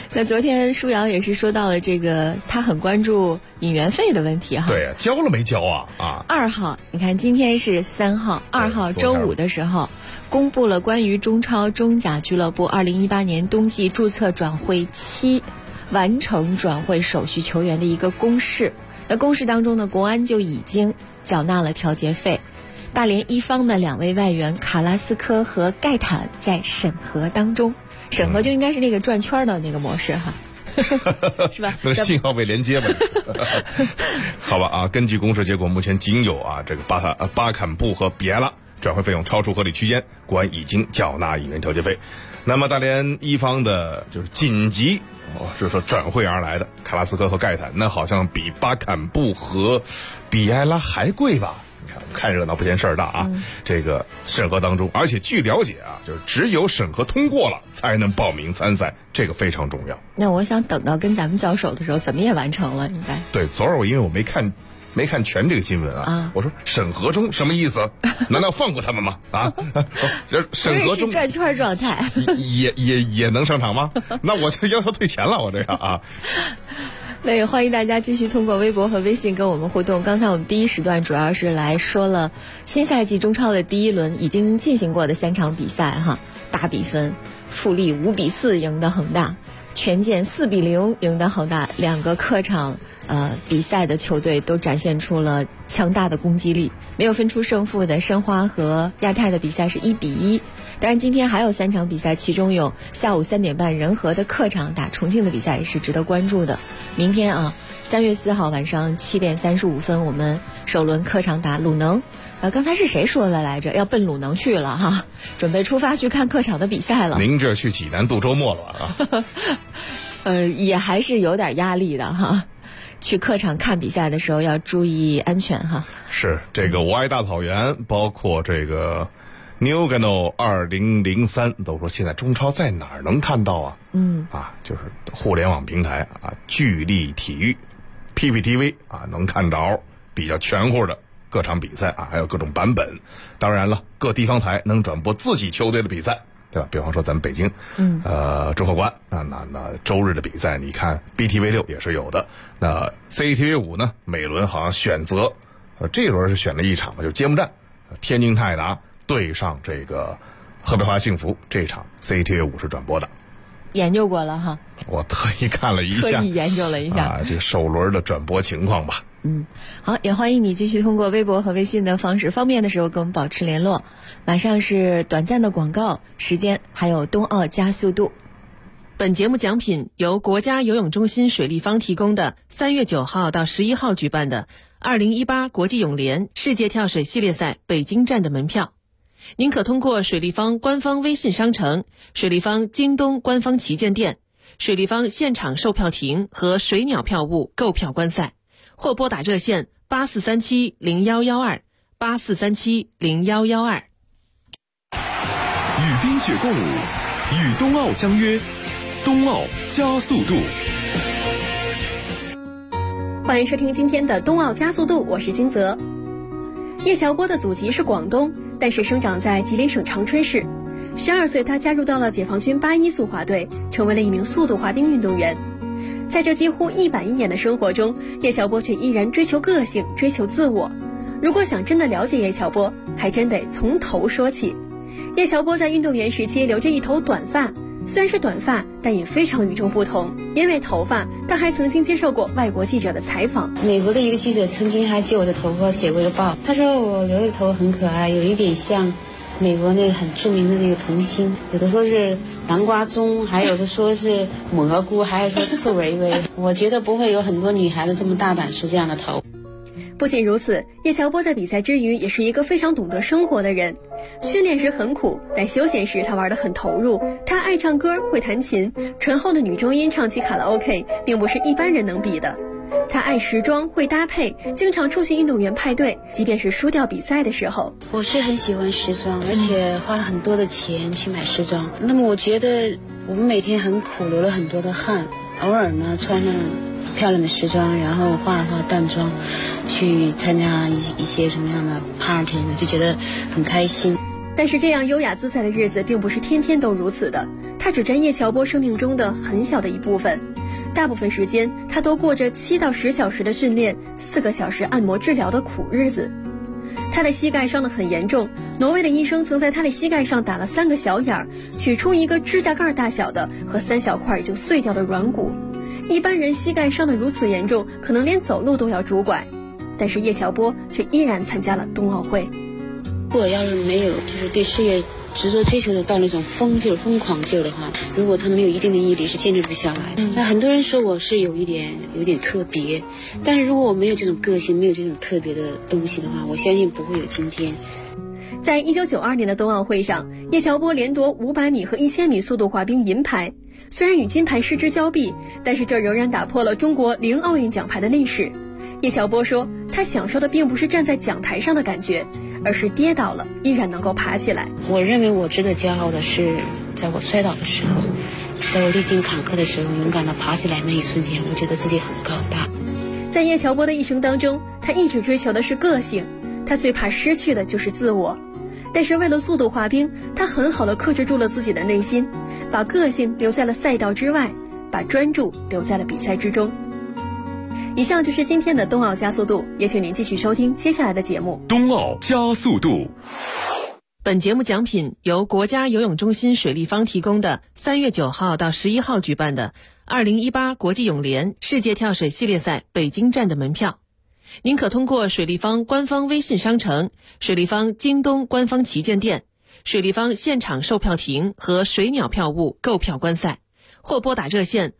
那昨天舒瑶也是说到了这个，他很关注引援费的问题哈。 对，交了没交啊 ？2号，你看今天是3号，2号周五的时候，公布了关于中超中甲俱乐部2018年冬季注册转会期完成转会手续球员的一个公示。那公示当中呢，国安就已经缴纳了调节费。大连一方的2位外援卡拉斯科和盖坦在审核当中，审核就应该是那个转圈的那个模式哈。是吧？ 那是信号被连接吧？好吧啊，根据公示结果，目前仅有这个巴坎布和比埃拉转会费用超出合理区间，国安已经缴纳引援调节费。那么大连一方的就是紧急就是说转会而来的卡拉斯科和盖坦，那好像比巴坎布和比埃拉还贵吧？看热闹不嫌事儿大啊！这个审核当中，而且据了解就是只有审核通过了才能报名参赛，这个非常重要。 那我想等到跟咱们交手的时候，怎么也完成了应该。 对，昨儿因为我没看全这个新闻我说审核中什么意思？难道放过他们吗？审核中转圈状态也能上场吗？那我就要求退钱了，我这个那也欢迎大家继续通过微博和微信跟我们互动。刚才我们第一时段主要是来说了新赛季中超的第一轮已经进行过的3场比赛哈，大比分，富力5比4赢得恒大，权健4比0赢得恒大，2个客场比赛的球队都展现出了强大的攻击力。没有分出胜负的申花和亚泰的比赛是1比1。当然今天还有3场比赛，其中有下午3点半仁和的客场打重庆的比赛也是值得关注的。明天3月4号晚上7点35分，我们首轮客场打鲁能。刚才是谁说的来着？要奔鲁能去了哈，准备出发去看客场的比赛了。 您这去济南度周末了也还是有点压力的哈。去客场看比赛的时候要注意安全哈。 是这个我爱大草原，包括这个Newgano 2003都说现在中超在哪儿能看到就是互联网平台聚力体育 PPTV 能看着比较全乎的各场比赛还有各种版本。当然了，各地方台能转播自己球队的比赛，对吧？比方说咱们北京中赫馆那周日的比赛你看 BTV6 也是有的。那 CCTV5 呢，每轮好像选择这一轮是选了一场就是揭幕战，天津泰达对上这个河北华幸福，这场 CCTV5 是转播的。 研究过了哈， 我特意看了一下， 特意研究了一下这首轮的转播情况吧。 好，也欢迎你继续通过微博和微信的方式，方便的时候跟我们保持联络。马上是短暂的广告时间，还有冬奥加速度。 本节目奖品由国家游泳中心水立方提供的3月9号到11号举办的2018国际泳联世界跳水系列赛北京站的门票。您可通过水立方官方微信商城、水立方京东官方旗舰店、水立方现场售票亭和水鸟票务购票观赛，或拨打热线84370112 84370112。 与冰雪共舞，与冬奥相约，冬奥加速度。 欢迎收听今天的冬奥加速度，我是金泽。叶乔波的祖籍是广东，但是生长在吉林省长春市。12岁，他加入到了解放军81速滑队，成为了一名速度滑冰运动员。在这几乎一板一眼的生活中，叶乔波却依然追求个性，追求自我。如果想真的了解叶乔波，还真得从头说起。叶乔波在运动员时期留着一头短发，虽然是短发，但也非常与众不同。因为头发，他还曾经接受过外国记者的采访。 美国的一个记者曾经还借我的头发写过一个报，他说我留的头很可爱，有一点像美国那个很著名的那个童星，有的说是南瓜棕，还有的说是蘑菇，还有说刺猬猬。我觉得不会有很多女孩子这么大胆梳这样的头。 不仅如此，叶乔波在比赛之余也是一个非常懂得生活的人。训练时很苦，但休闲时他玩得很投入。他爱唱歌，会弹琴，醇厚的女中音唱起卡拉 OK 并不是一般人能比的。他爱时装，会搭配，经常出席运动员派对，即便是输掉比赛的时候。 我是很喜欢时装，而且花了很多的钱去买时装。那么我觉得我们每天很苦，流了很多的汗，偶尔呢穿上漂亮的时装，然后化淡妆，去参加一些什么样的 party 呢，就觉得很开心。 但是这样优雅自在的日子并不是天天都如此的。他它只占叶乔波生命中的很小的一部分。大部分时间，他都过着7到10小时的训练、4个小时按摩治疗的苦日子。他的膝盖伤得很严重，挪威的医生曾在他的膝盖上打了3个小眼儿，取出一个指甲盖大小的和3小块就碎掉的软骨。一般人膝盖伤得如此严重，可能连走路都要拄拐，但是叶乔波却依然参加了冬奥会。 如果要是没有就是对事业执着追求的到那种疯狂劲的话，如果他没有一定的毅力，是坚持不下来。那很多人说我是有点特别，但是如果我没有这种个性，没有这种特别的东西的话，我相信不会有今天。 在1992年的冬奥会上，叶乔波连夺500米和1000米速度滑冰银牌。虽然与金牌失之交臂，但是这仍然打破了中国0奥运奖牌的历史。叶乔波说，他享受的并不是站在讲台上的感觉，而是跌倒了依然能够爬起来。 我认为我值得骄傲的是，在我摔倒的时候，在我历经坎坷的时候，勇敢地爬起来那一瞬间，我觉得自己很高大。 在叶乔波的一生当中，他一直追求的是个性，他最怕失去的就是自我。但是为了速度滑冰，他很好地克制住了自己的内心，把个性留在了赛道之外，把专注留在了比赛之中。以上就是今天的冬奥加速度，也请您继续收听接下来的节目。 冬奥加速度。 本节目奖品由国家游泳中心水立方提供的3月9号到11号举办的2018国际泳联世界跳水系列赛北京站的门票。您可通过水立方官方微信商城、水立方京东官方旗舰店、水立方现场售票亭和水鸟票务购票观赛，或拨打热线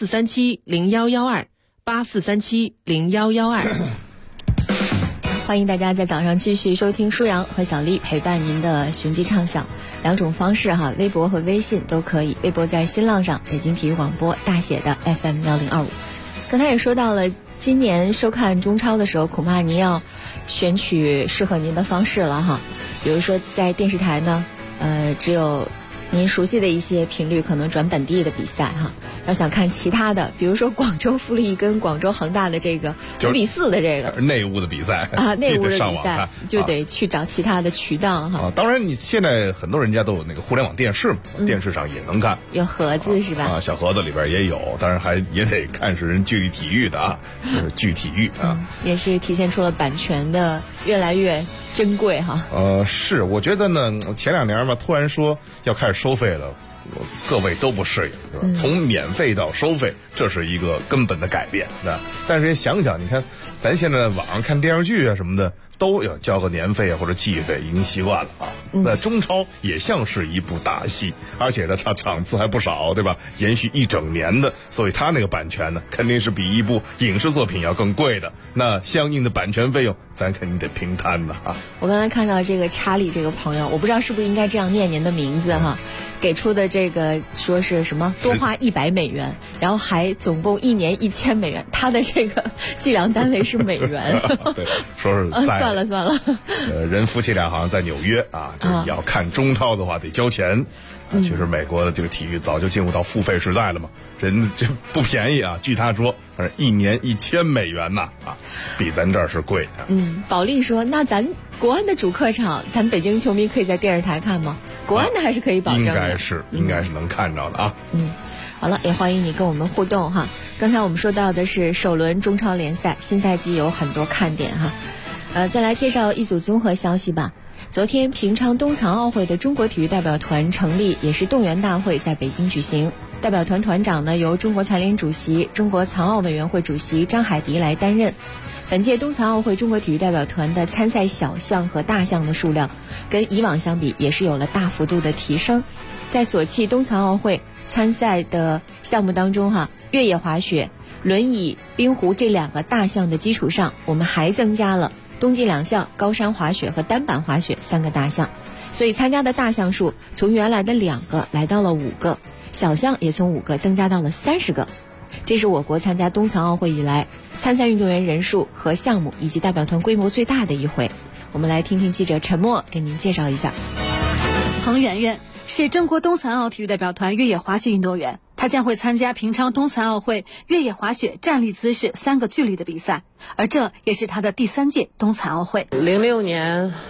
8437011284370112。 欢迎大家在早上继续收听舒阳和小丽陪伴您的寻迹畅想，2种方式哈，微博和微信都可以。微博在新浪上北京体育广播大写的 FM1025。刚才也说到了，今年收看中超的时候，恐怕您要选取适合您的方式了哈。比如说在电视台呢，只有您熟悉的一些频率可能转本地的比赛哈。要想看其他的，比如说广州富力跟广州恒大的这个5-4的这个内务的比赛啊，内务的比赛就得去找其他的渠道哈。 当然，你现在很多人家都有那个互联网电视嘛，电视上也能看， 有盒子是吧？ 啊，小盒子里边也有，当然也得看是人具体体育的啊，就是具体育啊， 也是体现出了版权的越来越珍贵哈。 是，我觉得呢，前2年嘛，突然说要开始收费了。各位都不适应，是吧？从免费到收费，这是一个根本的改变，对吧？但是想想，你看，咱现在网上看电视剧啊什么的，都要交个年费啊或者季费，已经习惯了啊。那中超也像是一部大戏，而且呢，它场次还不少，对吧？延续1整年的，所以它那个版权呢，肯定是比一部影视作品要更贵的。那相应的版权费用，咱肯定得平摊的啊。 我刚才看到这个查理这个朋友，我不知道是不是应该这样念您的名字哈，给出的这个说是什么多花$100，然后还总共1年$1000，他的这个计量单位是美元。 对，说是在算了。 人夫妻俩好像在纽约啊，就是要看中超的话得交钱。其实美国的这个体育早就进入到付费时代了嘛，人这不便宜啊。据他说，1年$1000呐，啊，比咱这儿是贵啊。 保利说，那咱国安的主客场，咱北京球迷可以在电视台看吗？国安的还是可以保证的， 应该是能看着的啊。 好了，也欢迎你跟我们互动哈。刚才我们说到的是首轮中超联赛，新赛季有很多看点哈。再来介绍一组综合消息吧。昨天平昌冬残奥会的中国体育代表团成立，也是动员大会在北京举行。代表团团长呢由中国残联主席、中国残奥委员会主席张海迪来担任。本届冬残奥会中国体育代表团的参赛小项和大项的数量跟以往相比也是有了大幅度的提升。在索契冬残奥会参赛的项目当中哈，越野滑雪、轮椅、冰壶这2个大项的基础上，我们还增加了冬季2项高山滑雪和单板滑雪3个大项，所以参加的大项数从原来的2个来到了5个，小项也从5个增加到了30个。这是我国参加冬残奥会以来参赛运动员人数和项目以及代表团规模最大的一回。我们来听听记者陈默给您介绍一下。 彭媛媛是中国冬残奥体育代表团越野滑雪运动员，他将会参加平昌冬残奥会越野滑雪站立姿势3个距离的比赛，而这也是他的第3届冬残奥会。 06年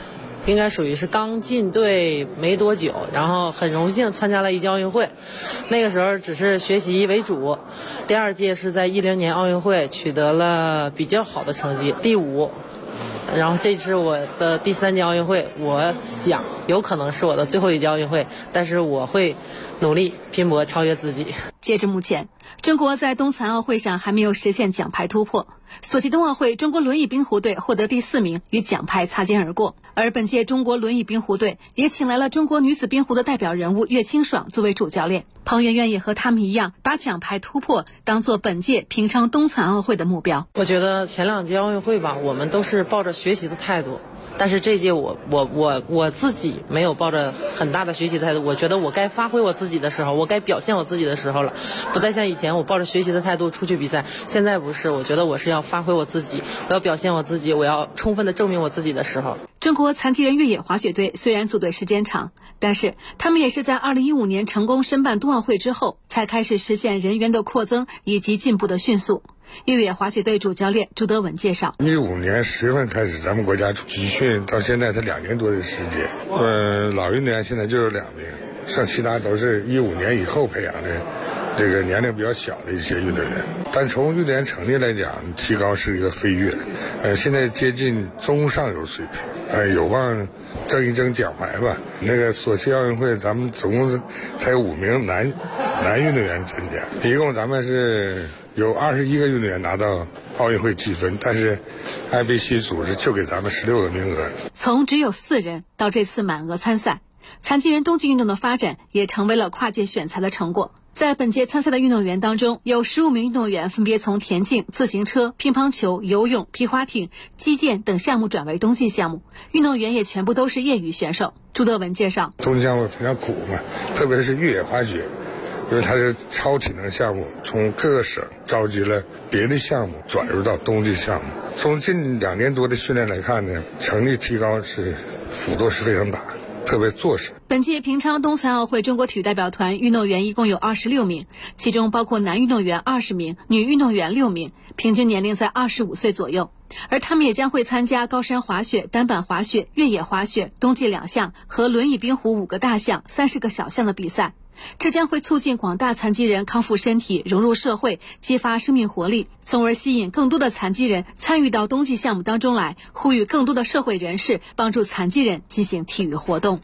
应该属于是刚进队没多久，然后很荣幸参加了一届奥运会。那个时候只是学习为主。第2届是在10年奥运会取得了比较好的成绩，第5。然后这是我的第3届奥运会，我想有可能是我的最后一届奥运会，但是我会努力拼搏超越自己。 截至目前，中国在冬残奥会上还没有实现奖牌突破。索契冬奥会，中国轮椅冰壶队获得第4名，与奖牌擦肩而过。而本届中国轮椅冰壶队也请来了中国女子冰壶的代表人物岳清爽作为主教练。彭媛媛也和他们一样，把奖牌突破当做本届平昌冬残奥会的目标。 我觉得前2届奥运会吧，我们都是抱着学习的态度。但是这届我自己没有抱着很大的学习态度，我觉得我该发挥我自己的时候，我该表现我自己的时候了，不再像以前我抱着学习的态度出去比赛。现在不是，我觉得我是要发挥我自己，我要表现我自己，我要充分的证明我自己的时候。 中国残疾人越野滑雪队虽然组队时间长，但是他们也是在2015年成功申办冬奥会之后，才开始实现人员的扩增以及进步的迅速。越野滑雪队主教练朱德文介绍 ，15年10月份开始，咱们国家集训到现在才2年多的时间。老运动员现在就有2名，剩其他都是15年以后培养的，这个年龄比较小的一些运动员。但从运动员成绩来讲，提高是一个飞跃，现在接近中上游水平，有望争一争奖牌吧。那个索契奥运会，咱们总共才5名男运动员参加，一共咱们是有21个运动员拿到奥运会积分，但是 IBC 组织就给咱们16个名额。 从只有4人到这次满额参赛，残疾人冬季运动的发展也成为了跨界选材的成果。在本届参赛的运动员当中，有15名运动员分别从田径、自行车、乒乓球、游泳、皮划艇、击剑等项目转为冬季项目，运动员也全部都是业余选手。朱德文介绍， 冬季项目非常苦嘛，特别是越野滑雪，因为它是超体能项目，从各个省召集了别的项目转入到冬季项目。从近2年多的训练来看呢，成绩提高是幅度是非常大，特别做实。 本届平昌冬残奥会中国体育代表团运动员一共有26名，其中包括男运动员20名，女运动员6名，平均年龄在25岁左右。而他们也将会参加高山滑雪、单板滑雪、越野滑雪、冬季2项和轮椅冰壶5个大项、30个小项的比赛。这将会促进广大残疾人康复身体、融入社会，激发生命活力，从而吸引更多的残疾人参与到冬季项目当中来，呼吁更多的社会人士帮助残疾人进行体育活动。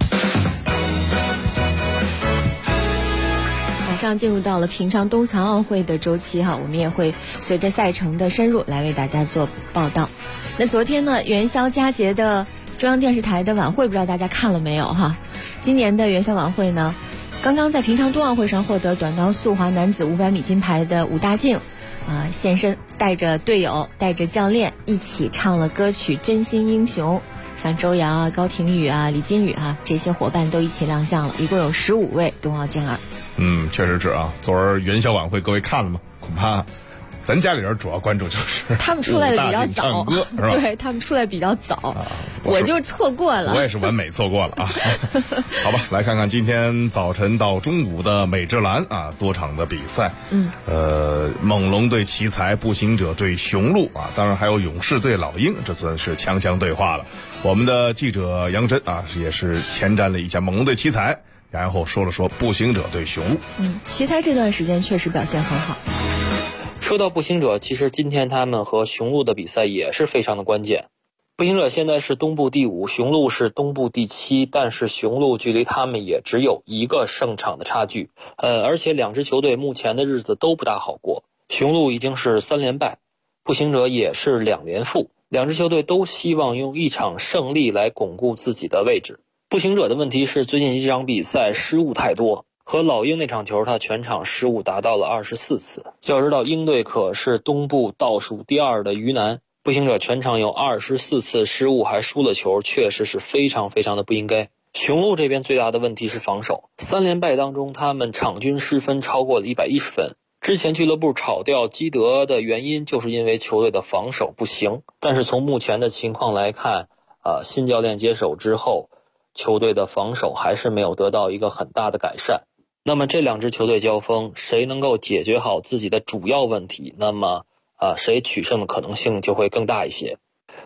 马上进入到了平昌冬残奥会的周期哈，我们也会随着赛程的深入来为大家做报道。那昨天呢，元宵佳节的中央电视台的晚会，不知道大家看了没有哈？今年的元宵晚会呢，刚刚在平昌冬奥会上获得短道速滑男子500米金牌的武大靖现身，带着队友带着教练一起唱了歌曲《真心英雄》，像周洋啊、高廷宇啊、李金宇这些伙伴都一起亮相了，一共有15位冬奥健儿。 确实是啊。昨儿元宵晚会各位看了吗？恐怕咱家里人主要关注就是他们出来的比较早， 唱歌是吧？ 对，他们出来比较早，我就错过了。 我也是完美错过了啊。好吧，来看看今天早晨到中午的美职篮多场的比赛。猛龙对奇才，步行者对雄鹿当然还有勇士对老鹰，这算是强强对话了。我们的记者杨真也是前瞻了一下猛龙对奇才，然后说了说步行者对雄鹿。 奇才这段时间确实表现很好。 说到步行者，其实今天他们和雄鹿的比赛也是非常的关键。步行者现在是东部第5，雄鹿是东部第7，但是雄鹿距离他们也只有1个胜场的差距。而且2支球队目前的日子都不大好过，雄鹿已经是3连败，步行者也是2连负，2支球队都希望用一场胜利来巩固自己的位置。步行者的问题是最近几场比赛失误太多。和老鹰那场球，他全场失误达到了24次。要知道，鹰队可是东部倒数第2的鱼腩，步行者全场有24次失误还输了球，确实是非常非常的不应该。雄鹿这边最大的问题是防守，3连败当中，他们场均失分超过了110分。之前俱乐部炒掉基德的原因，就是因为球队的防守不行。但是从目前的情况来看，新教练接手之后，球队的防守还是没有得到一个很大的改善。那么这2支球队交锋，谁能够解决好自己的主要问题，那么谁取胜的可能性就会更大一些。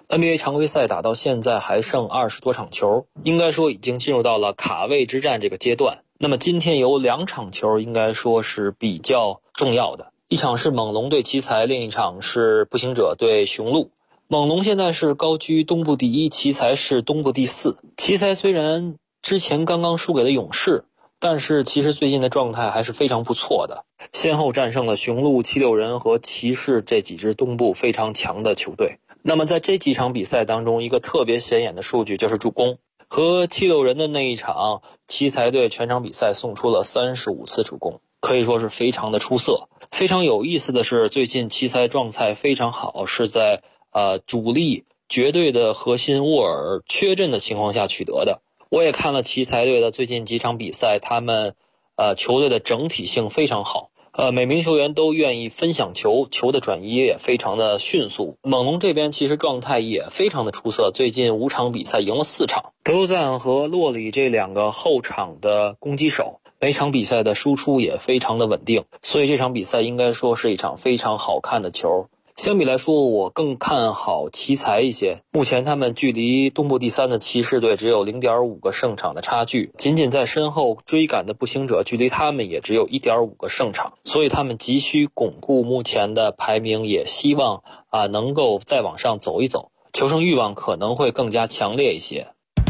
NBA 常规赛打到现在还剩20多场球，应该说已经进入到了卡位之战这个阶段。那么今天有2场球应该说是比较重要的，一场是猛龙对奇才，另一场是步行者对雄鹿。猛龙现在是高居东部第1，奇才是东部第4。奇才虽然之前刚刚输给了勇士，但是其实最近的状态还是非常不错的，先后战胜了雄鹿、七六人和骑士这几支东部非常强的球队。那么在这几场比赛当中，一个特别显眼的数据就是助攻。和七六人的那一场，奇才队全场比赛送出了35次助攻，可以说是非常的出色。非常有意思的是，最近奇才状态非常好，是在主力绝对的核心沃尔缺阵的情况下取得的。我也看了奇才队的最近几场比赛，他们球队的整体性非常好，每名球员都愿意分享球，球的转移也非常的迅速。猛龙这边其实状态也非常的出色，最近5场比赛赢了4场。德罗赞和洛里这2个后场的攻击手，每场比赛的输出也非常的稳定，所以这场比赛应该说是一场非常好看的球。相比来说，我更看好奇才一些。目前他们距离东部第3的骑士队只有 0.5 个胜场的差距，仅仅在身后追赶的步行者距离他们也只有 1.5 个胜场，所以他们急需巩固目前的排名，也希望能够再往上走一走，求胜欲望可能会更加强烈一些。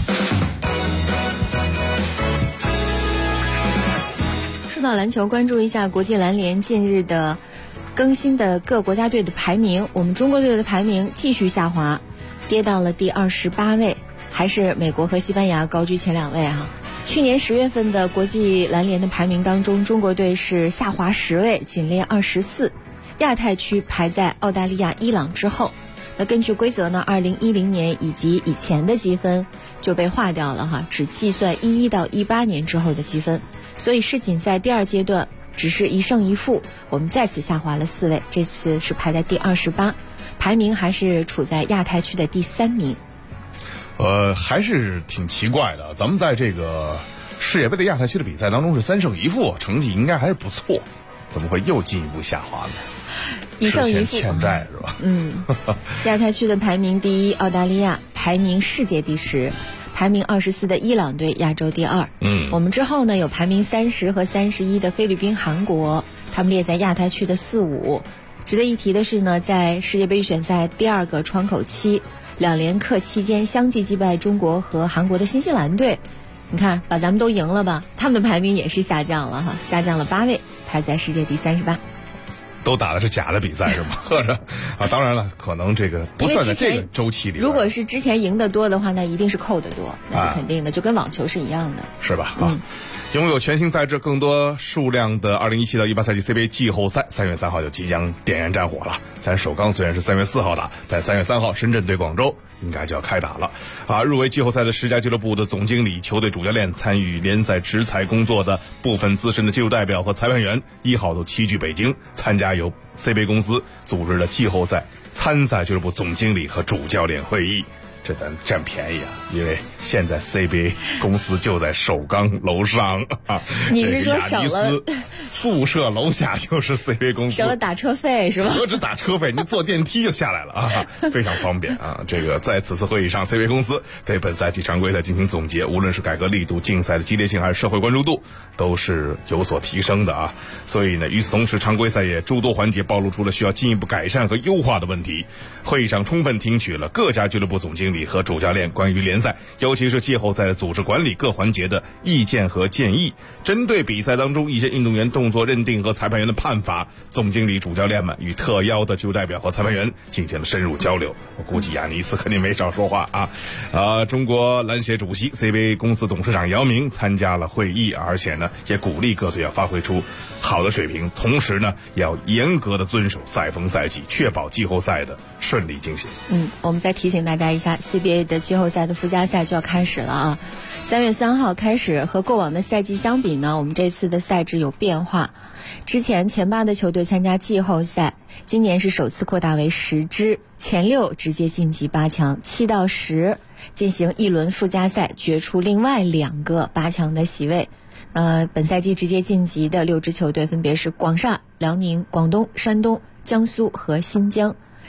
说到篮球，关注一下国际篮联近日的更新的各国家队的排名，我们中国队的排名继续下滑，跌到了第28位，还是美国和西班牙高居前2位哈。去年10月份的国际篮联的排名当中，中国队是下滑10位，仅列24，亚太区排在澳大利亚、伊朗之后。那根据规则呢，2010年以及以前的积分就被划掉了哈，只计算11到18年之后的积分，所以世锦赛第2阶段只是1胜1负，我们再次下滑了4位，这次是排在第28，排名还是处在亚太区的第3名。 还是挺奇怪的，咱们在这个世界杯的亚太区的比赛当中是3胜1负，成绩应该还是不错，怎么会又进一步下滑呢？1胜1负，欠债是吧？ 亚太区的排名第1澳大利亚，排名世界第10，排名24的伊朗队亚洲第2。我们之后呢有排名30和31的菲律宾、韩国，他们列在亚太区的4、5。值得一提的是呢，在世界杯预选赛第2个窗口期，2连客期间相继击败中国和韩国的新西兰队，你看把咱们都赢了吧，他们的排名也是下降了哈，下降了8位，排在世界第38。 都打的是假的比赛是吗？或者当然了，可能这个不算在这个周期里。如果是之前赢得多的话，那一定是扣得多，那是肯定的，就跟网球是一样的， 是吧？拥有全新赛制、更多数量的2017到18赛季 CBA 季后赛，3月3号就即将点燃战火了。咱首钢虽然是3月4号打，但3月3号深圳对广州应该就要开打了。入围季后赛的10家俱乐部的总经理、球队主教练，参与联赛执裁工作的部分资深的技术代表和裁判员，1号都齐聚北京，参加由 CBA 公司组织的季后赛参赛俱乐部总经理和主教练会议。这咱占便宜啊，因为现在 CBA 公司就在首钢楼上啊。 你是说省了宿舍楼下就是 CBA 公司， 省了打车费是吧？ 何止打车费，你坐电梯就下来了啊，非常方便啊。这个在此次会议上 ，CBA 公司对本赛季常规赛进行总结，无论是改革力度、竞赛的激烈性还是社会关注度，都是有所提升的啊。所以呢，与此同时，常规赛也诸多环节暴露出了需要进一步改善和优化的问题。会议上充分听取了各家俱乐部总经理和主教练关于联赛，尤其是季后赛的组织管理各环节的意见和建议。针对比赛当中一些运动员动作认定和裁判员的判罚，总经理、主教练们与特邀的技术代表和裁判员进行了深入交流。我估计亚尼斯肯定没少说话啊。中国篮协主席 CBA 公司董事长姚明参加了会议，而且呢也鼓励各队要发挥出好的水平，同时呢也要严格的遵守赛风赛季，确保季后赛的顺利进行。 我们再提醒大家一下 CBA 的季后赛的附加赛就要开始了啊！3月3号开始，和过往的赛季相比呢，我们这次的赛制有变化。之前前8的球队参加季后赛，今年是首次扩大为10支，前6直接晋级8强，7到10进行一轮附加赛，决出另外2个8强的席位。本赛季直接晋级的6支球队分别是广厦、辽宁、广东、山东、江苏和新疆。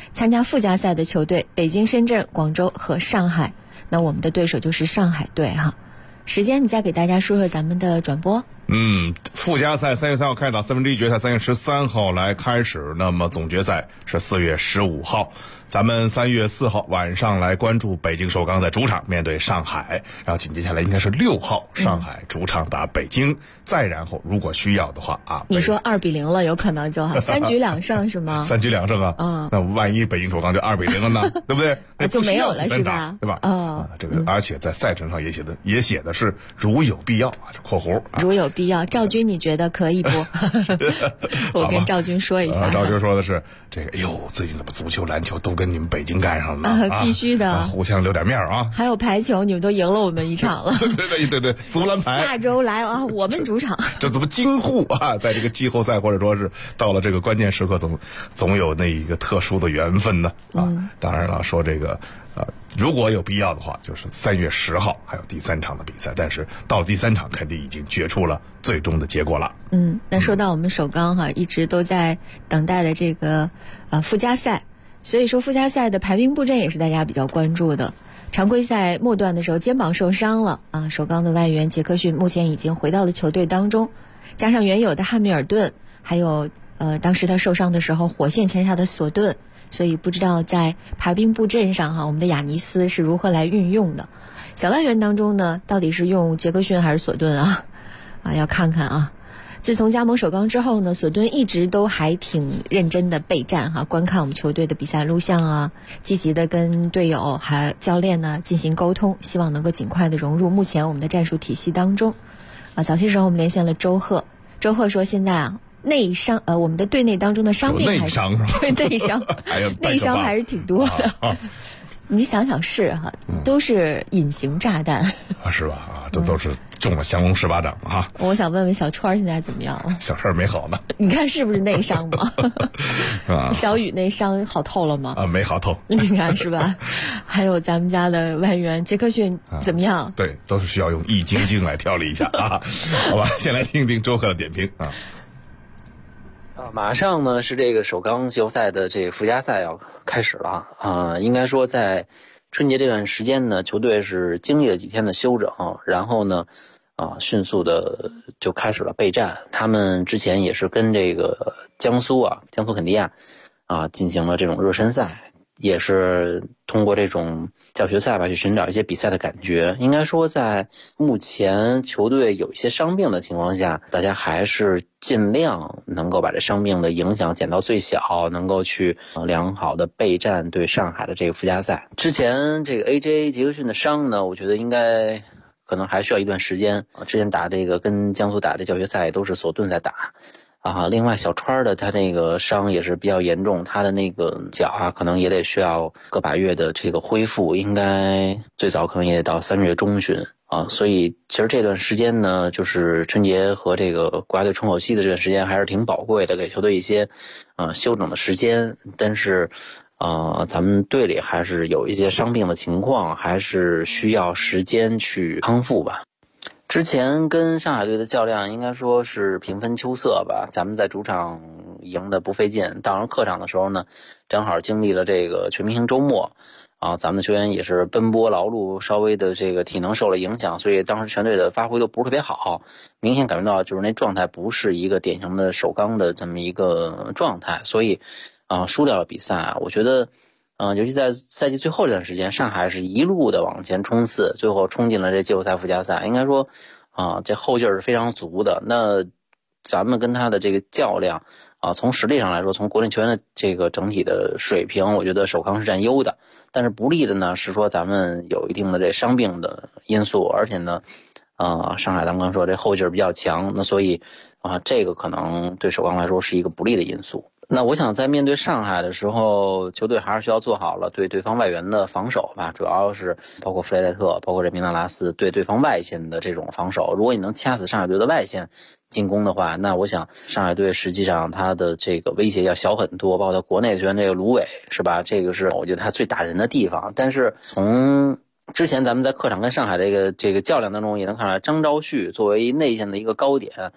参加附加赛的球队北京、深圳、广州和上海。那我们的对手就是上海队哈。时间你再给大家说说咱们的转播。 附加赛3月3号开打，1/4决赛3月13号来开始，那么总决赛是4月15号。咱们3月4号晚上来关注北京首钢在主场面对上海，然后紧接下来应该是6号上海主场打北京，再然后如果需要的话啊， 你说2-0了，有可能就3局2胜是吗 ？3局2胜啊，那万一北京首钢就2-0了呢，对不对？那就没有了是吧？ 对吧？这个而且在赛程上也写的是如有必要啊，这括弧如有必要。赵军你觉得可以不？我跟赵军说一下。 赵军说的是这个，最近怎么足球、篮球都跟你们北京干上了？ 必须的， 互相留点面啊。 还有排球，你们都赢了我们一场了。 对，足篮排。 下周来啊，我们主场。 这怎么京沪啊？在这个季后赛或者说是到了这个关键时刻，总有那一个特殊的缘分呢当然了，说这个如果有必要的话，就是3月10号还有第3场的比赛，但是到了第3场肯定已经决出了最终的结果了。 那说到我们首钢哈，一直都在等待的这个附加赛，所以说附加赛的排兵布阵也是大家比较关注的。常规赛末段的时候肩膀受伤了啊，首钢的外援杰克逊目前已经回到了球队当中，加上原有的汉密尔顿，还有当时他受伤的时候火线签下的索顿，所以不知道在排兵布阵上哈，我们的雅尼斯是如何来运用的。小外援当中呢，到底是用杰克逊还是索顿啊？要看看啊。自从加盟首钢之后呢，索顿一直都还挺认真的备战哈，观看我们球队的比赛录像啊，积极的跟队友还教练呢进行沟通，希望能够尽快的融入目前我们的战术体系当中。早些时候我们连线了周贺说现在内伤我们的队内当中的伤病还是内伤是吧？ 对，内伤内伤还是挺多的。你想想是哈，都是隐形炸弹是吧？这都是中了降龙十八掌啊！ 我想问问小川现在怎么样了？ 小川没好呢。 你看是不是内伤吗？小雨内伤好透了吗？ 没好透。 你看是吧？还有咱们家的外援杰克逊怎么样？ 对，都是需要用易筋经来调理一下啊。好吧，先来听听周贺的点评啊。 马上呢是这个首钢季后赛的这个附加赛要开始了应该说在春节这段时间呢，球队是经历了几天的休整，然后呢迅速的就开始了备战。他们之前也是跟这个江苏肯尼亚进行了这种热身赛，也是通过这种教学赛吧去寻找一些比赛的感觉。应该说在目前球队有一些伤病的情况下，大家还是尽量能够把这伤病的影响减到最小，能够去良好的备战对上海的这个附加赛。之前这个 AJ 杰克逊的伤呢，我觉得应该可能还需要一段时间。之前打这个跟江苏打的教学赛都是索顿在打另外小川的他那个伤也是比较严重，他的那个脚可能也得需要个把月的这个恢复，应该最早可能也得到3月中旬所以其实这段时间呢，就是春节和这个国家队冲口期的这段时间还是挺宝贵的，给球队一些休整的时间。但是咱们队里还是有一些伤病的情况，还是需要时间去康复吧。之前跟上海队的较量应该说是平分秋色吧，咱们在主场赢得不费劲，到了客场的时候呢，正好经历了这个全明星周末咱们的球员也是奔波劳碌，稍微的这个体能受了影响，所以当时全队的发挥都不是特别好，明显感觉到就是那状态不是一个典型的首钢的这么一个状态，所以输掉了比赛。我觉得尤其在赛季最后这段时间，上海是一路的往前冲刺，最后冲进了这季后赛附加赛，应该说这后劲儿是非常足的。那咱们跟他的这个较量从实力上来说，从国内球员的这个整体的水平，我觉得首钢是占优的。但是不利的呢是说咱们有一定的这伤病的因素，而且呢上海咱们刚说这后劲儿比较强，那所以这个可能对首钢来说是一个不利的因素。那我想在面对上海的时候，球队还是需要做好了对对方外援的防守吧，主要是包括弗雷戴特，包括这明纳拉斯对对方外线的这种防守。如果你能掐死上海队的外线进攻的话，那我想上海队实际上他的这个威胁要小很多，包括他国内球员这个芦苇是吧，这个是我觉得他最打人的地方。但是从之前咱们在客场跟上海这个较量当中也能看出来，张昭旭作为内线的一个高点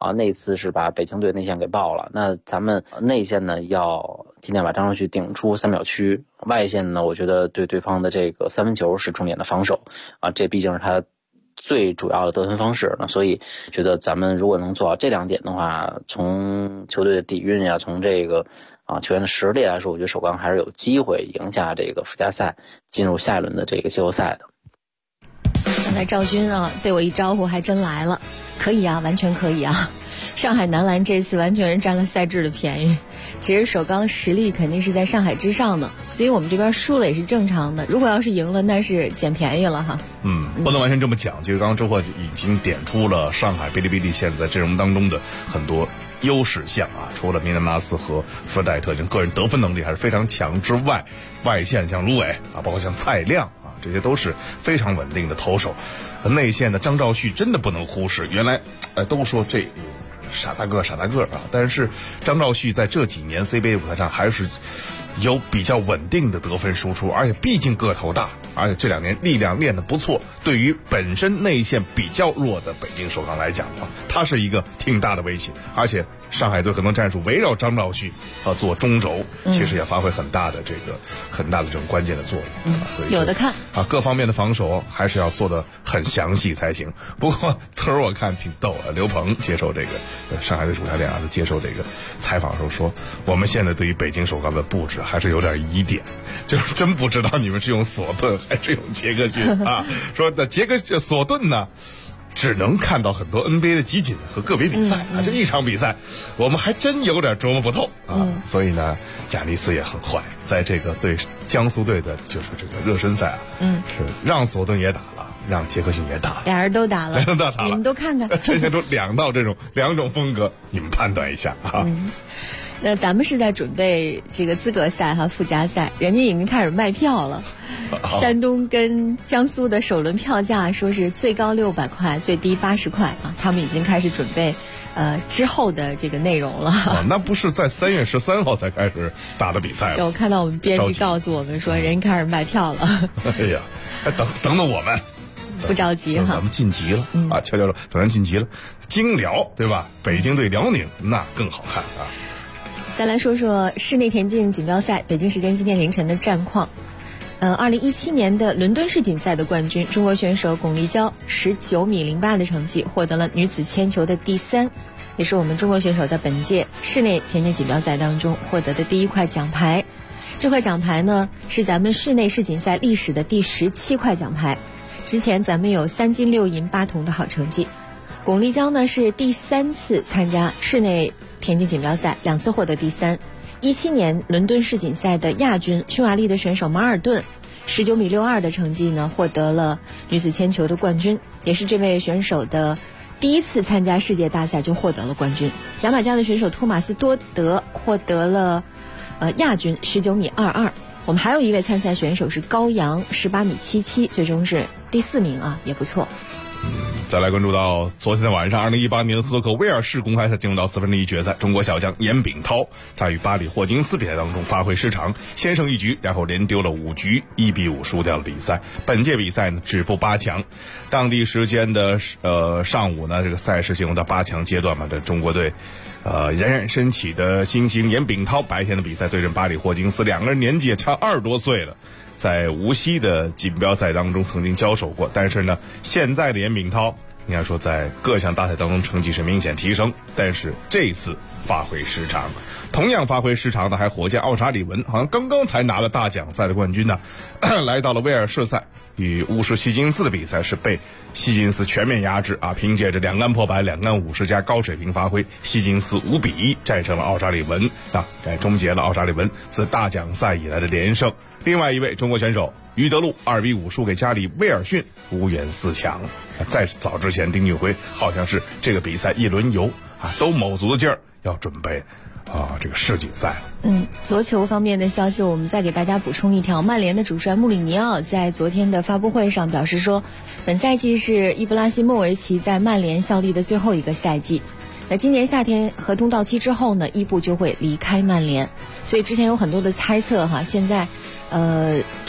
那次是把北京队内线给爆了。那咱们内线呢，要尽量把张兆旭顶出3秒区，外线呢，我觉得对对方的这个3分球是重点的防守这毕竟是他最主要的得分方式。那所以觉得咱们如果能做到这2点的话，从球队的底蕴呀，从这个球员的实力来说，我觉得首钢还是有机会赢下这个附加赛，进入下一轮的这个季后赛的。 刚才赵军被我一招呼还真来了，可以完全可以上海男篮这次完全是占了赛制的便宜。其实首钢实力肯定是在上海之上的，所以我们这边输了也是正常的。如果要是赢了，那是捡便宜了哈。 不能完全这么讲。其实刚刚周霍已经点出了上海哔哩哔哩现在阵容当中的很多优势项除了明纳纳斯和福尔代特个人得分能力还是非常强之外，外线像卢伟包括像蔡亮这些都是非常稳定的投手。内线的张兆旭真的不能忽视。原来都说这傻大个但是张兆旭在这几年 CBA 舞台上还是有比较稳定的得分输出，而且毕竟个头大，而且这2年力量练得不错，对于本身内线比较弱的北京首钢来讲他是一个挺大的威胁。而且上海队很多战术围绕张兆旭做中轴，其实也发挥很大的这种关键的作用所以有的看各方面的防守还是要做得很详细才行。不过昨儿我看挺逗刘鹏接受这个上海队主教练接受这个采访的时候说，我们现在对于北京首钢的布置还是有点疑点，就是真不知道你们是用索顿还是用杰克逊说的索顿呢只能看到很多 NBA 的集锦和个别比赛这一场比赛我们还真有点琢磨不透所以呢亚尼斯也很坏，在这个对江苏队的就是这个热身赛是让索顿也打了，让杰克逊也打了， 俩人都打了，你们都看看呈现出两种风格，你们判断一下那咱们是在准备这个资格赛和附加赛，人家已经开始卖票了。山东跟江苏的首轮票价说是最高600块，最低80块他们已经开始准备之后的这个内容了那不是在3月13号才开始打的比赛吗？ 我看到我们编辑告诉我们说人家开始卖票了哎呀，等我们不着急咱们晋级了悄悄说咱晋级了，京辽对吧？北京对辽宁那更好看再来说说室内田径锦标赛，北京时间今天凌晨的战况。2017年的伦敦世锦赛的冠军中国选手巩立姣19米08的成绩获得了女子铅球的第3，也是我们中国选手在本届室内田径锦标赛当中获得的第1块奖牌。这块奖牌呢是咱们室内世锦赛历史的第17块奖牌，之前咱们有3金6银8铜的好成绩。巩立姣呢是第3次参加室内田径锦标赛，2次获得第3。17年伦敦世锦赛的亚军匈牙利的选手马尔顿19米62的成绩呢获得了女子铅球的冠军，也是这位选手的第1次参加世界大赛就获得了冠军。牙买加的选手托马斯多德获得了亚军19米22。我们还有一位参赛选手是高阳18米77，最终是第4名也不错。 再来关注到昨天的晚上，2018年的斯托克威尔士公开赛进入到4分之一决赛，中国小将严炳涛在与巴里霍金斯比赛当中发挥失常，先胜1局，然后连丢了5局，1比5输掉了比赛。本届比赛呢止步8强。当地时间的上午呢，这个赛事进入到8强阶段嘛，这中国队冉冉升起的新星严炳涛白天的比赛对阵巴里霍金斯，两个人年纪也差20多岁了。在无锡的锦标赛当中曾经交手过，但是呢，现在的严炳涛应该说在各项大赛当中成绩是明显提升，但是这次发挥失常。同样发挥失常的还火箭奥沙利文，好像刚刚才拿了大奖赛的冠军呢，来到了威尔士赛，与巫师希金斯的比赛是被希金斯全面压制凭借着2杆破百2杆50加高水平发挥，希金斯5比1战胜了奥沙利文终结了奥沙利文自大奖赛以来的连胜。另外一位中国选手于德禄2比5输给加里威尔逊，无缘4强。在早之前丁俊晖好像是这个比赛一轮游都卯足了劲儿要准备这个世锦赛。 足球方面的消息我们再给大家补充一条，曼联的主帅穆里尼奥在昨天的发布会上表示说，本赛季是伊布拉希莫维奇在曼联效力的最后一个赛季。那今年夏天合同到期之后呢，伊布就会离开曼联，所以之前有很多的猜测现在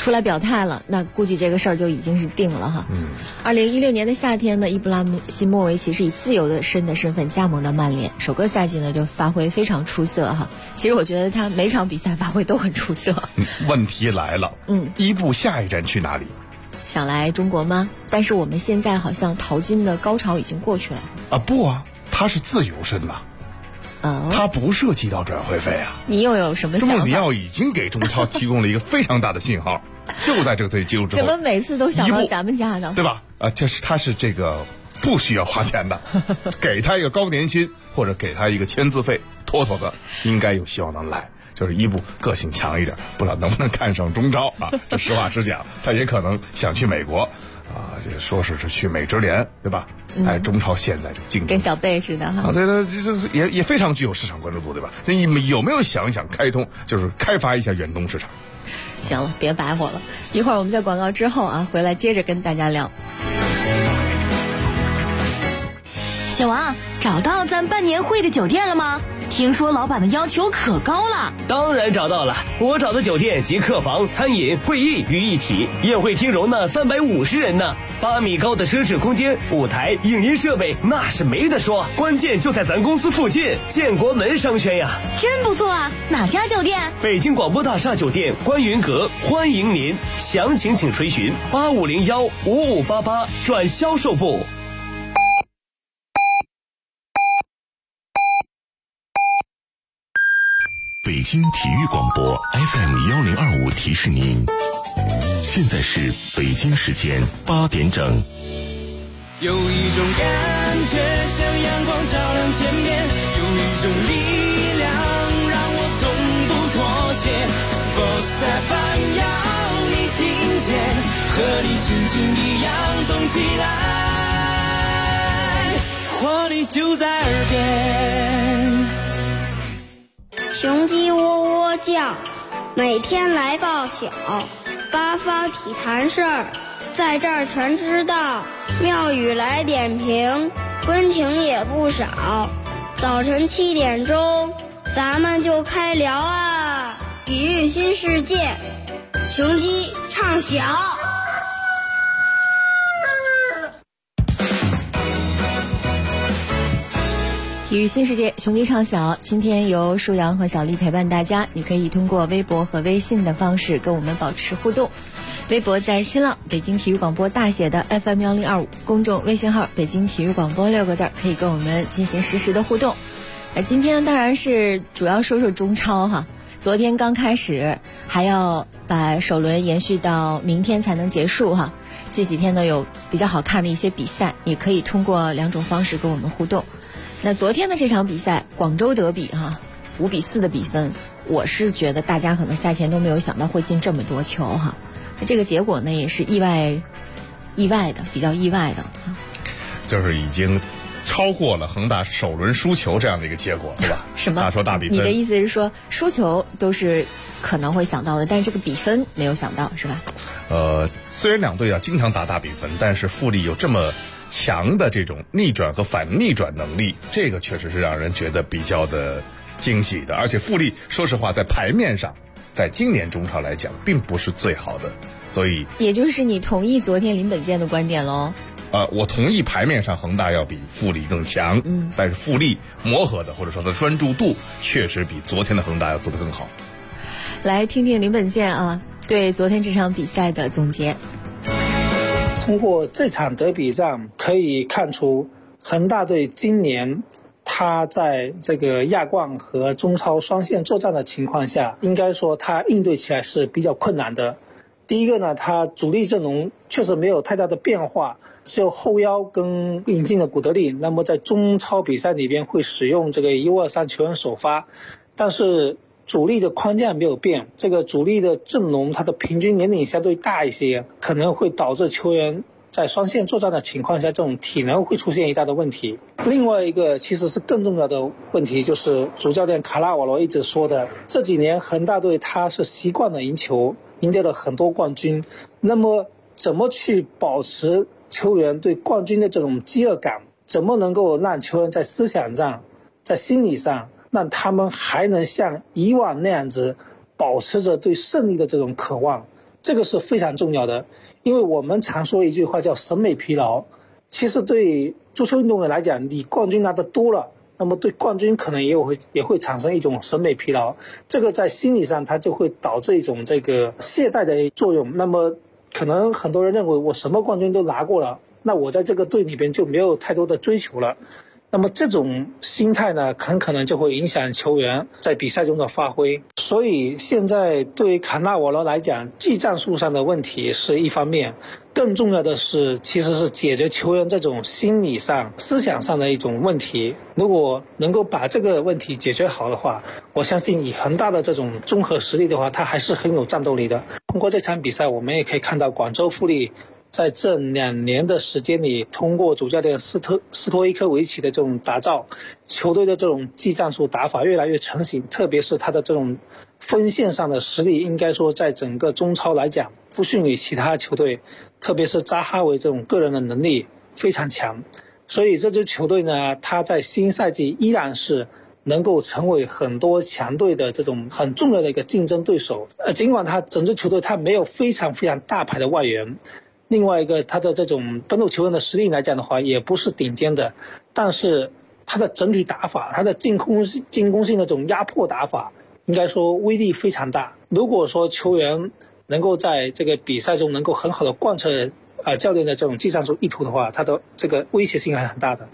出来表态了，那估计这个事儿就已经是定了哈。2016年的夏天呢，伊布拉希莫维奇是以自由身的身份加盟的曼联，首个赛季呢就发挥非常出色哈。其实我觉得他每场比赛发挥都很出色。 问题来了，伊布下一站去哪里？ 想来中国吗？但是我们现在好像淘金的高潮已经过去了啊！不啊，他是自由身呐。他不涉及到转会费啊！ 你又有什么想法？ 中国里奥已经给中超提供了一个非常大的信号，就在这个赛季结束之后， 怎么每次都想到咱们家呢？ 对吧？他是这个不需要花钱的，给他一个高年薪或者给他一个签字费，妥妥的应该有希望能来。就是伊布个性强一点，不知道能不能看上中超啊？这实话实讲，他也可能想去美国啊，说是去美职联，对吧？中超现在就竞争跟小贝似的哈。 啊，对，这也非常具有市场关注度，对吧？那你们有没有想一想就是开发一下远东市场？ 行了，别白活了。一会儿我们在广告之后啊，回来接着跟大家聊。 小王，找到咱办年会的酒店了吗？听说老板的要求可高了。 当然找到了，我找的酒店集客房、餐饮、会议于一体，宴会厅容纳350人呢，8米高的奢侈空间，舞台、影音设备那是没得说，关键就在咱公司附近，建国门商圈呀。 真不错啊，哪家酒店？ 北京广播大厦酒店观云阁，欢迎您，详情请垂询8501-5588转销售部。 北京体育广播 FM1025提示您，现在是北京时间8点整。 有一种感觉像阳光照亮天边，有一种力量让我从不妥协。Sports FM 要你听见，和你心情一样动起来，活力就在耳边。 雄鸡喔喔叫，每天来报晓，八方体坛事儿，在这儿全知道。妙语来点评，温情也不少。早晨7点钟，咱们就开聊啊！体育新世界，雄鸡唱晓。 体育新世界，雄鸡唱晓。今天由舒阳和小丽陪伴大家，你可以通过微博和微信的方式跟我们保持互动。微博在新浪北京体育广播大写的 FM1025，公众微信号北京体育广播6个字，可以跟我们进行实时的互动。今天当然是主要说说中超哈，昨天刚开始，还要把首轮延续到明天才能结束哈。这几天呢有比较好看的一些比赛，也可以通过2种方式跟我们互动。那昨天的这场比赛，广州德比哈，5比4的比分，我是觉得大家可能赛前都没有想到会进这么多球哈。那这个结果呢，也是意外的，比较意外的， 就是已经超过了恒大首轮输球这样的一个结果，对吧？ 什么？ 大说大比分？ 你的意思是说输球都是可能会想到的，但是这个比分没有想到，是吧？ 虽然两队啊经常打大比分，但是富力有这么强的这种逆转和反逆转能力，这个确实是让人觉得比较的惊喜的。而且富力说实话在牌面上在今年中超来讲并不是最好的，所以也就是你同意昨天林本健的观点喽？ 我同意牌面上恒大要比富力更强，但是富力磨合的或者说它的专注度确实比昨天的恒大要做得更好。 来听听林本健啊对昨天这场比赛的总结。 通过这场德比战可以看出，恒大队今年他在这个亚冠和中超双线作战的情况下，应该说他应对起来是比较困难的。第一个呢，他主力阵容确实没有太大的变化，只有后腰跟引进的古德利，那么在中超比赛里边会使用这个1-2-3球员首发，但是主力的框架没有变，这个主力的阵容它的平均年龄相对大一些，可能会导致球员在双线作战的情况下，这种体能会出现一大的问题。另外一个其实是更重要的问题，就是主教练卡纳瓦罗一直说的，这几年恒大队他是习惯了赢球，赢得了很多冠军，那么怎么去保持球员对冠军的这种饥饿感，怎么能够让球员在思想上在心理上让他们还能像以往那样子保持着对胜利的这种渴望， 这个是非常重要的。因为我们常说一句话叫审美疲劳，其实对足球运动员来讲，你冠军拿得多了，那么对冠军可能也会产生一种审美疲劳，这个在心理上它就会导致一种这个懈怠的作用。那么可能很多人认为我什么冠军都拿过了，那我在这个队里边就没有太多的追求了。那么这种心态呢，很可能就会影响球员在比赛中的发挥。所以现在对于卡纳瓦罗来讲，技战术上的问题是一方面，更重要的是其实是解决球员这种心理上思想上的一种问题。如果能够把这个问题解决好的话，我相信以恒大的这种综合实力的话，他还是很有战斗力的。通过这场比赛我们也可以看到广州富力在这2年的时间里，通过主教练斯托伊科维奇的这种打造，球队的这种技战术打法越来越成型，特别是他的这种锋线上的实力，应该说在整个中超来讲不逊于其他球队，特别是扎哈维这种个人的能力非常强。所以这支球队呢，他在新赛季依然是能够成为很多强队的这种很重要的一个竞争对手。尽管他整支球队他没有非常非常大牌的外援，另外一个他的这种本土球员的实力来讲的话也不是顶尖的，但是他的整体打法，他的进攻性的这种压迫打法应该说威力非常大。如果说球员能够在这个比赛中能够很好的贯彻教练的这种技战术意图的话，他的这个威胁性还是很大的。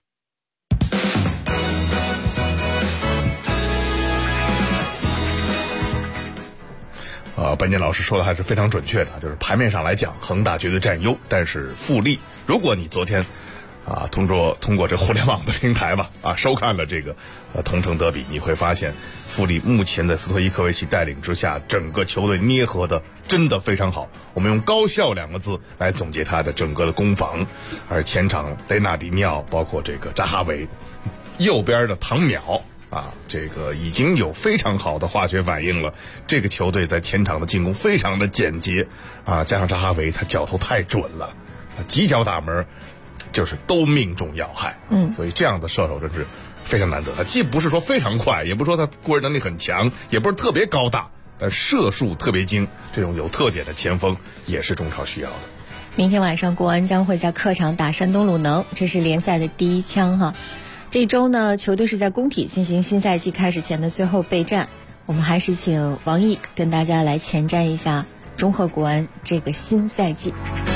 班坚老师说的还是非常准确的，就是盘面上来讲，恒大绝对占优，但是富力，如果你昨天通过这互联网的平台吧收看了这个同城德比，你会发现富力目前在斯托伊科维奇带领之下，整个球队捏合的真的非常好。我们用高效2个字来总结他的整个的攻防，而前场雷纳迪尼奥，包括这个扎哈维，右边的唐淼这个已经有非常好的化学反应了。这个球队在前场的进攻非常的简洁加上扎哈维他脚头太准了，几脚打门就是都命中要害。所以这样的射手真是非常难得。他既不是说非常快，也不是说他过人能力很强，也不是特别高大，但射术特别精，这种有特点的前锋也是中超需要的。 明天晚上国安将会在客场打山东鲁能，这是联赛的第一枪哈。这周呢，球队是在工体进行新赛季开始前的最后备战。我们还是请王毅跟大家来前瞻一下中赫国安这个新赛季。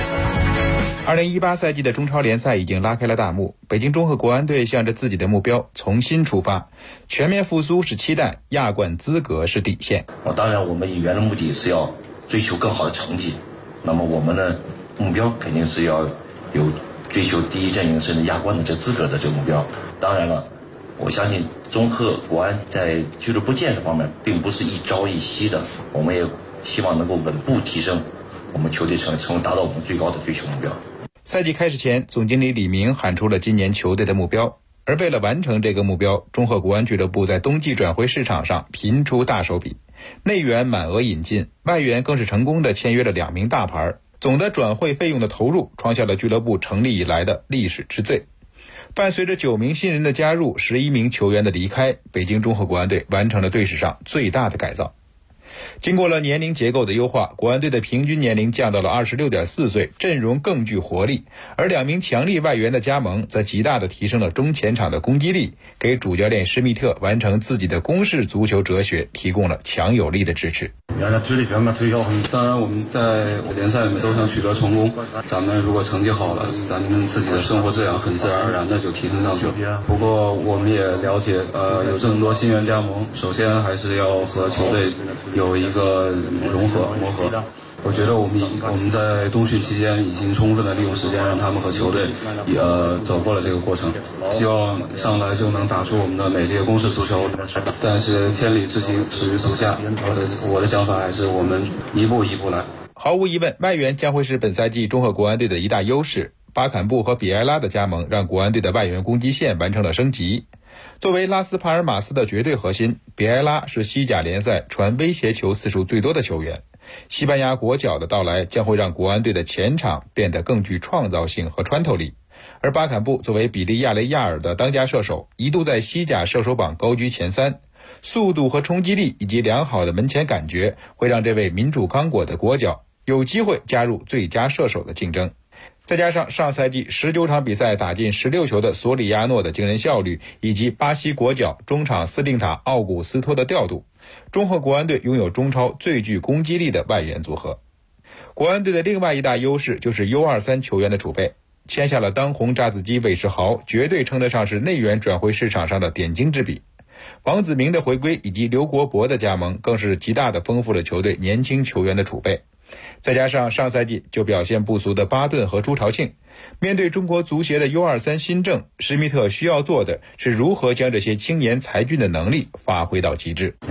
2018赛季的中超联赛已经拉开了大幕，北京中赫国安队向着自己的目标重新出发，全面复苏是期待，亚冠资格是底线。 当然我们以原的目的是要追求更好的成绩，那么我们的目标肯定是要有追求第一阵营甚至亚冠的这资格的这个目标。当然了，我相信中赫国安在俱乐部建设方面并不是一朝一夕的，我们也希望能够稳步提升我们球队成为达到我们最高的追求目标。 赛季开始前，总经理李明喊出了今年球队的目标，而为了完成这个目标，中赫国安俱乐部在冬季转会市场上频出大手笔，内援满额引进，外援更是成功的签约了2名大牌，总的转会费用的投入创下了俱乐部成立以来的历史之最。伴随着9名新人的加入，11名球员的离开，北京中赫国安队完成了队史上最大的改造。经过了年龄结构的优化，国安队的平均年龄降到了26.4岁，阵容更具活力，而2名强力外援的加盟则极大的提升了中前场的攻击力，给主教练施密特完成自己的攻势足球哲学提供了强有力的支持。 当然我们在联赛里面都想取得成功，咱们如果成绩好了，咱们自己的生活质量很自然而然的就提升上去。不过我们也了解有这么多新员加盟，首先还是要和球队有一个融合磨合。我觉得我们在冬训期间已经充分的利用时间，让他们和球队走过了这个过程。希望上来就能打出我们的美丽的攻势足球，但是千里之行始于足下。我的想法还是我们一步一步来。 毫无疑问，外援将会是本赛季中赫国安队的一大优势。巴坎布和比埃拉的加盟让国安队的外援攻击线完成了升级。作为拉斯帕尔马斯的绝对核心，比埃拉是西甲联赛传威胁球次数最多的球员。西班牙国脚的到来将会让国安队的前场变得更具创造性和穿透力，而巴坎布作为比利亚雷亚尔的当家射手，一度在西甲射手榜高居前3，速度和冲击力以及良好的门前感觉会让这位民主刚果的国脚有机会加入最佳射手的竞争。再加上上赛季19场比赛打进16球的索里亚诺的惊人效率，以及巴西国脚中场司令塔奥古斯托的调度，中赫国安队拥有中超最具攻击力的外援组合。国安队的另外一大优势就是 U23 球员的储备，签下了当红炸子鸡韦世豪，绝对称得上是内援转会市场上的点睛之笔。王子铭的回归以及刘国博的加盟，更是极大的丰富了球队年轻球员的储备。再加上上赛季就表现不俗的巴顿和朱朝庆，面对中国足协的 U23 新政，施密特需要做的是如何将这些青年才俊的能力发挥到极致。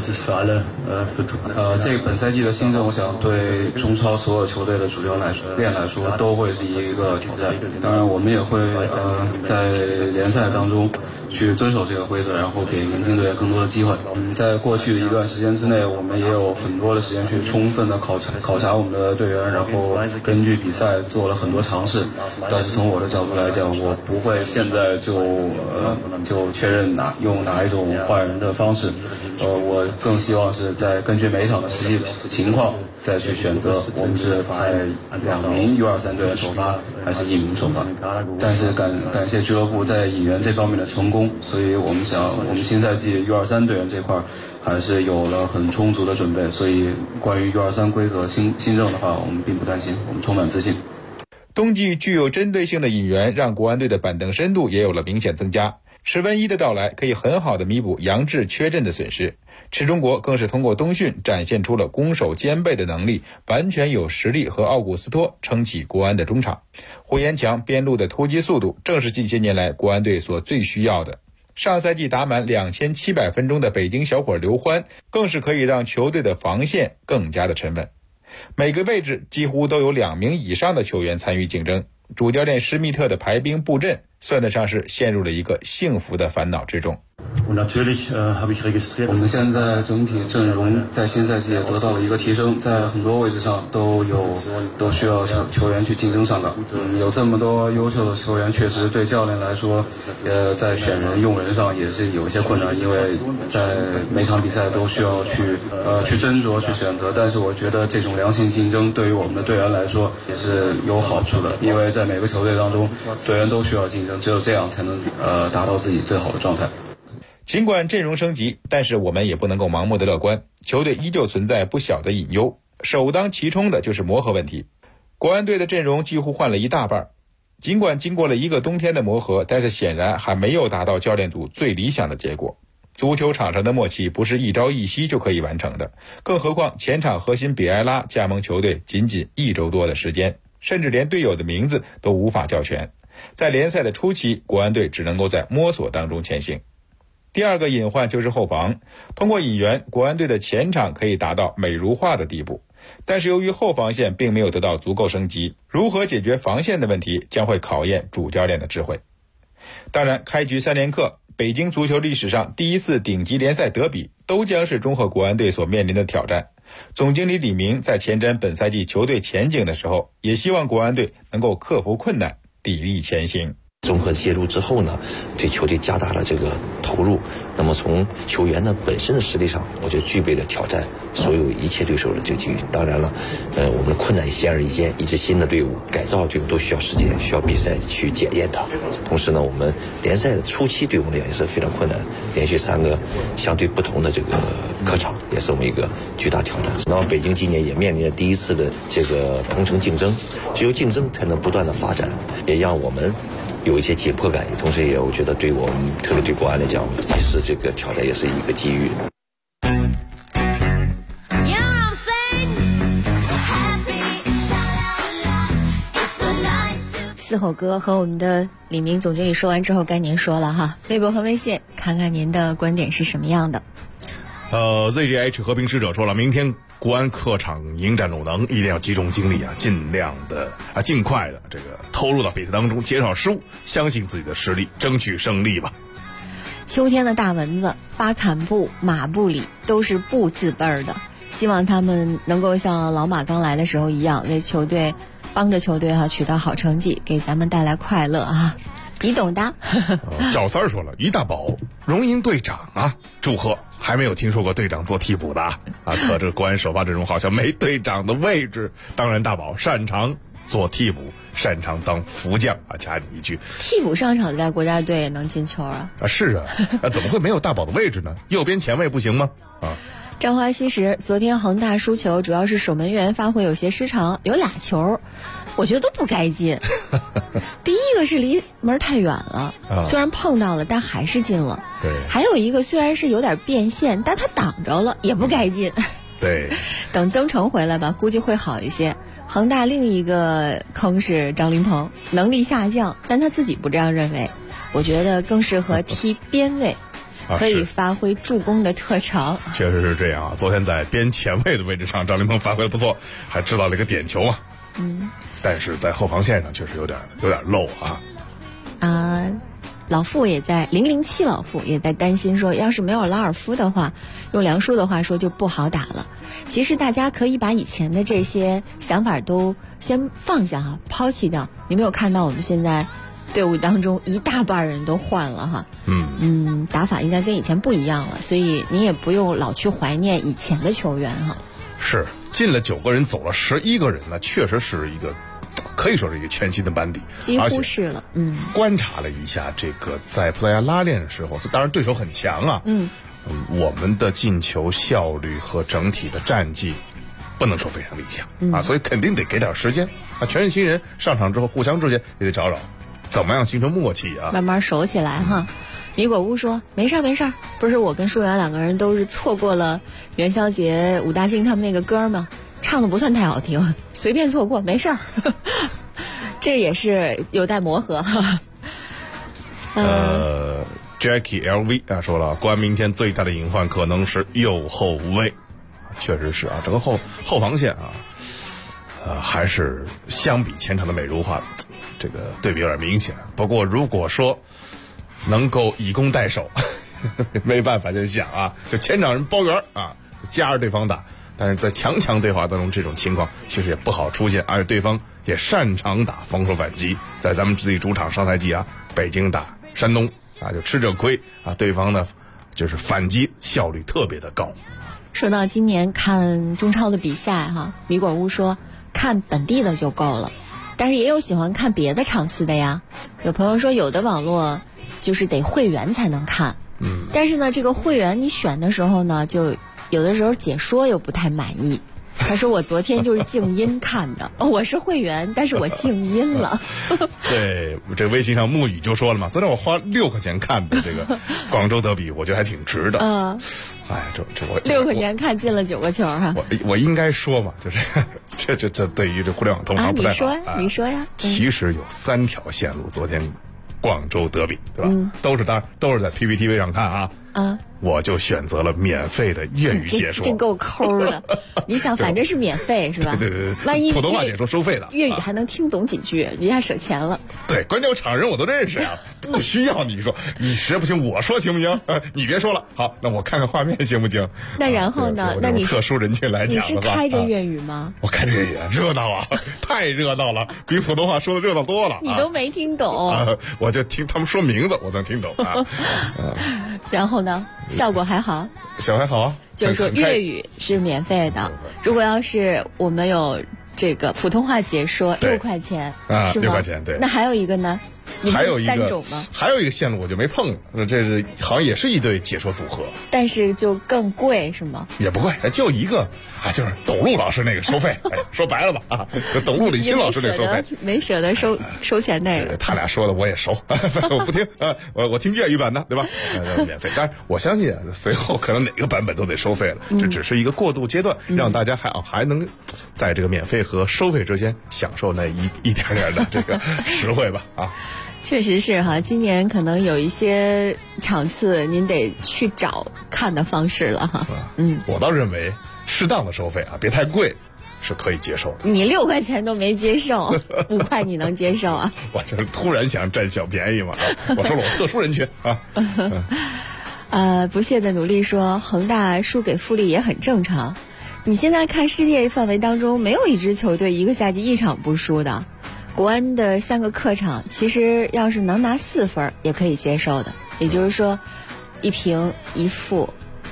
这个本赛季的新政，我想对中超所有球队的主教练来说都会是一个挑战。当然，我们也会在联赛当中去遵守这个规则，然后给年轻队更多的机会。在过去的一段时间之内，我们也有很多的时间去充分的考察我们的队员，然后根据比赛做了很多尝试。但是从我的角度来讲，我不会现在就确认用哪一种换人的方式。我更希望是在根据每一场的实际情况再去选择，我们是派2名 U23 队员首发还是1名首发。但是感谢俱乐部在引援这方面的成功，所以我们新赛季 U23 队员这块还是有了很充足的准备，所以关于 U23 规则新政的话，我们并不担心，我们充满自信。 冬季具有针对性的引援让国安队的板凳深度也有了明显增加，石文一的到来可以很好的弥补杨志缺阵的损失。池中国更是通过冬训展现出了攻守兼备的能力，完全有实力和奥古斯托撑起国安的中场。胡延强边路的突击速度正是近些年来国安队所最需要的。上赛季打满2700分钟的北京小伙刘欢，更是可以让球队的防线更加的沉稳。每个位置几乎都有2名以上的球员参与竞争，主教练施密特的排兵布阵算得上是陷入了一个幸福的烦恼之中。 我们现在整体阵容在新赛季也得到了一个提升，在很多位置上都需要球员去竞争上岗。有这么多优秀的球员，确实对教练来说，在选人用人上也是有一些困难，因为在每场比赛都需要去斟酌去选择。但是我觉得这种良性竞争对于我们的队员来说也是有好处的，因为在每个球队当中，队员都需要竞争，只有这样才能达到自己最好的状态。 尽管阵容升级，但是我们也不能够盲目的乐观，球队依旧存在不小的隐忧，首当其冲的就是磨合问题。国安队的阵容几乎换了一大半，尽管经过了1个冬天的磨合，但是显然还没有达到教练组最理想的结果。足球场上的默契不是一朝一夕就可以完成的，更何况前场核心比埃拉加盟球队仅1周多的时间，甚至连队友的名字都无法叫全。在联赛的初期，国安队只能够在摸索当中前行。第二个隐患就是后防，通过引援，国安队的前场可以达到美如画的地步，但是由于后防线并没有得到足够升级，如何解决防线的问题将会考验主教练的智慧。当然，开局3连客，北京足球历史上第一次顶级联赛德比，都将是中赫国安队所面临的挑战。总经理李明在前瞻本赛季球队前景的时候，也希望国安队能够克服困难，砥砺前行。 综合介入之后呢，对球队加大了这个投入。那么从球员呢本身的实力上，我就具备了挑战所有一切对手的这个机遇。当然了，我们的困难显而易见，一支新的队伍、改造队伍都需要时间，需要比赛去检验它。同时呢，我们联赛的初期对我们也是非常困难，连续3个相对不同的这个客场，也是我们一个巨大挑战。然后北京今年也面临着第一次的这个同城竞争，只有竞争才能不断的发展，也让我们有一些紧迫感，同时也我觉得对我们特别对国安来讲，其实这个挑战也是一个机遇。 四吼哥和我们的李明总经理说完之后，该您说了哈，微博和微信看看您的观点是什么样的。 ZGH 和平使者说了，明天国安客场迎战鲁能，一定要集中精力尽快的这个投入到比赛当中，减少失误，相信自己的实力，争取胜利吧。 秋天的大蚊子巴坎布、马布里都是布字辈的，希望他们能够像老马刚来的时候一样，为球队帮着球队取得好成绩，给咱们带来快乐啊！你懂的。 赵三说了，于大宝荣膺队长啊，祝贺还没有听说过队长做替补的啊。可这国安首发阵容好像没队长的位置。当然大宝擅长做替补，擅长当副将啊，加你一句， 替补上场在国家队也能进球啊？ 是啊，怎么会没有大宝的位置呢？右边前卫不行吗？啊。 张华西时，昨天恒大输球主要是守门员发挥有些失常，有俩球我觉得都不该进。第一个是离门太远了，虽然碰到了但还是进了。 对， 还有一个虽然是有点变线，但他挡着了也不该进。 对， 等曾诚回来吧，估计会好一些。恒大另一个坑是张琳芃，能力下降，但他自己不这样认为，我觉得更适合踢边卫。可以发挥助攻的特长。 确实是这样啊！昨天在边前卫的位置上，张琳芃发挥的不错，还制造了一个点球嘛。但是在后防线上确实有点漏啊。 老傅也在007，老傅也在担心说，要是没有拉尔夫的话，用梁叔的话说就不好打了。其实大家可以把以前的这些想法都先放下哈，抛弃掉。你没有看到我们现在队伍当中一大半人都换了哈，打法应该跟以前不一样了，所以你也不用老去怀念以前的球员哈。 是进了9个人，走了11个人呢，确实是一个可以说是一个全新的班底， 几乎是了。 观察了一下这个在葡萄牙拉练的时候，当然对手很强啊。我们的进球效率和整体的战绩不能说非常理想啊，所以肯定得给点时间啊。全是新人上场之后，互相之间也得找找怎么样形成默契啊， 慢慢熟起来哈。米果屋说没事儿，不是我跟舒阳2个人都是错过了元宵节武大靖他们那个歌吗？唱的不算太好听，随便错过没事儿。这也是有待磨合哈。 Jackie LV 说了，国安明天最大的隐患可能是右后卫，确实是啊，整个后防线啊，还是相比前场的美如画，这个对比有点明显。不过如果说能够以攻代守，没办法就想啊，就前场人包圆啊，夹着对方打。但是在强对话当中，这种情况其实也不好出现，而且对方也擅长打防守反击。在咱们自己主场上赛季啊，北京打山东啊，就吃这亏啊，对方呢就是反击效率特别的高。 说到今年看中超的比赛哈，米果屋说看本地的就够了，但是也有喜欢看别的场次的呀。有朋友说有的网络就是得会员才能看，但是呢这个会员你选的时候呢，就有的时候解说又不太满意。他说我昨天就是静音看的，我是会员，但是我静音了。 对，这微信上沐雨就说了嘛，昨天我花6块钱看的这个广州德比，我觉得还挺值的。哎，这我 6块钱看进了9个球哈。 我应该说嘛，就是这对于这互联网通常不太好。 你说呀。 其实有3条线路，昨天广州德比对吧？都是在 PPTV 上看啊。我就选择了免费的粤语解说， 这够抠的。你想，反正是免费是吧？ 对， 万一普通话解说收费的， 粤语还能听懂几句，人家省钱了。 对，关键我场人我都认识啊，不需要你说你实不行，我说行不行？你别说了，好，那我看看画面行不行？ 那然后呢？那你特殊人群来讲你是开着粤语吗？ 我开着粤语，热闹啊，太热闹了，比普通话说的热闹多了。 你都没听懂， 我就听他们说名字，我能听懂啊。 然后呢？效果还好， 还好啊。 就是说粤语是免费的，如果要是我们有这个普通话解说，6块钱是吗？6 块钱，对。 那还有一个呢？ 还有 3种吗？ 还有一个线路我就没碰，这是好像也是一对解说组合， 但是就更贵是吗？ 也不贵，就一个就是董路老师那个收费，说白了吧啊，董路李欣老师那个收费， 没舍得收钱那个。 他俩说的我也熟，我不听啊，我听粤语版的，对吧？免费，但是我相信随后可能哪个版本都得收费了，这只是一个过渡阶段，让大家还能在这个免费和收费之间享受那一点点的这个实惠吧啊。 确实是哈，今年可能有一些场次您得去找看的方式了哈。 我倒认为适当的收费啊，别太贵，是可以接受的。 你6块钱都没接受，5块你能接受啊？ 我就是突然想占小便宜嘛。我说了，我特殊人群啊。不懈的努力说，恒大输给富力也很正常。你现在看世界范围当中，没有一支球队一个赛季1场不输的。国安的3个客场，其实要是能拿4分也可以接受的，也就是说1平1负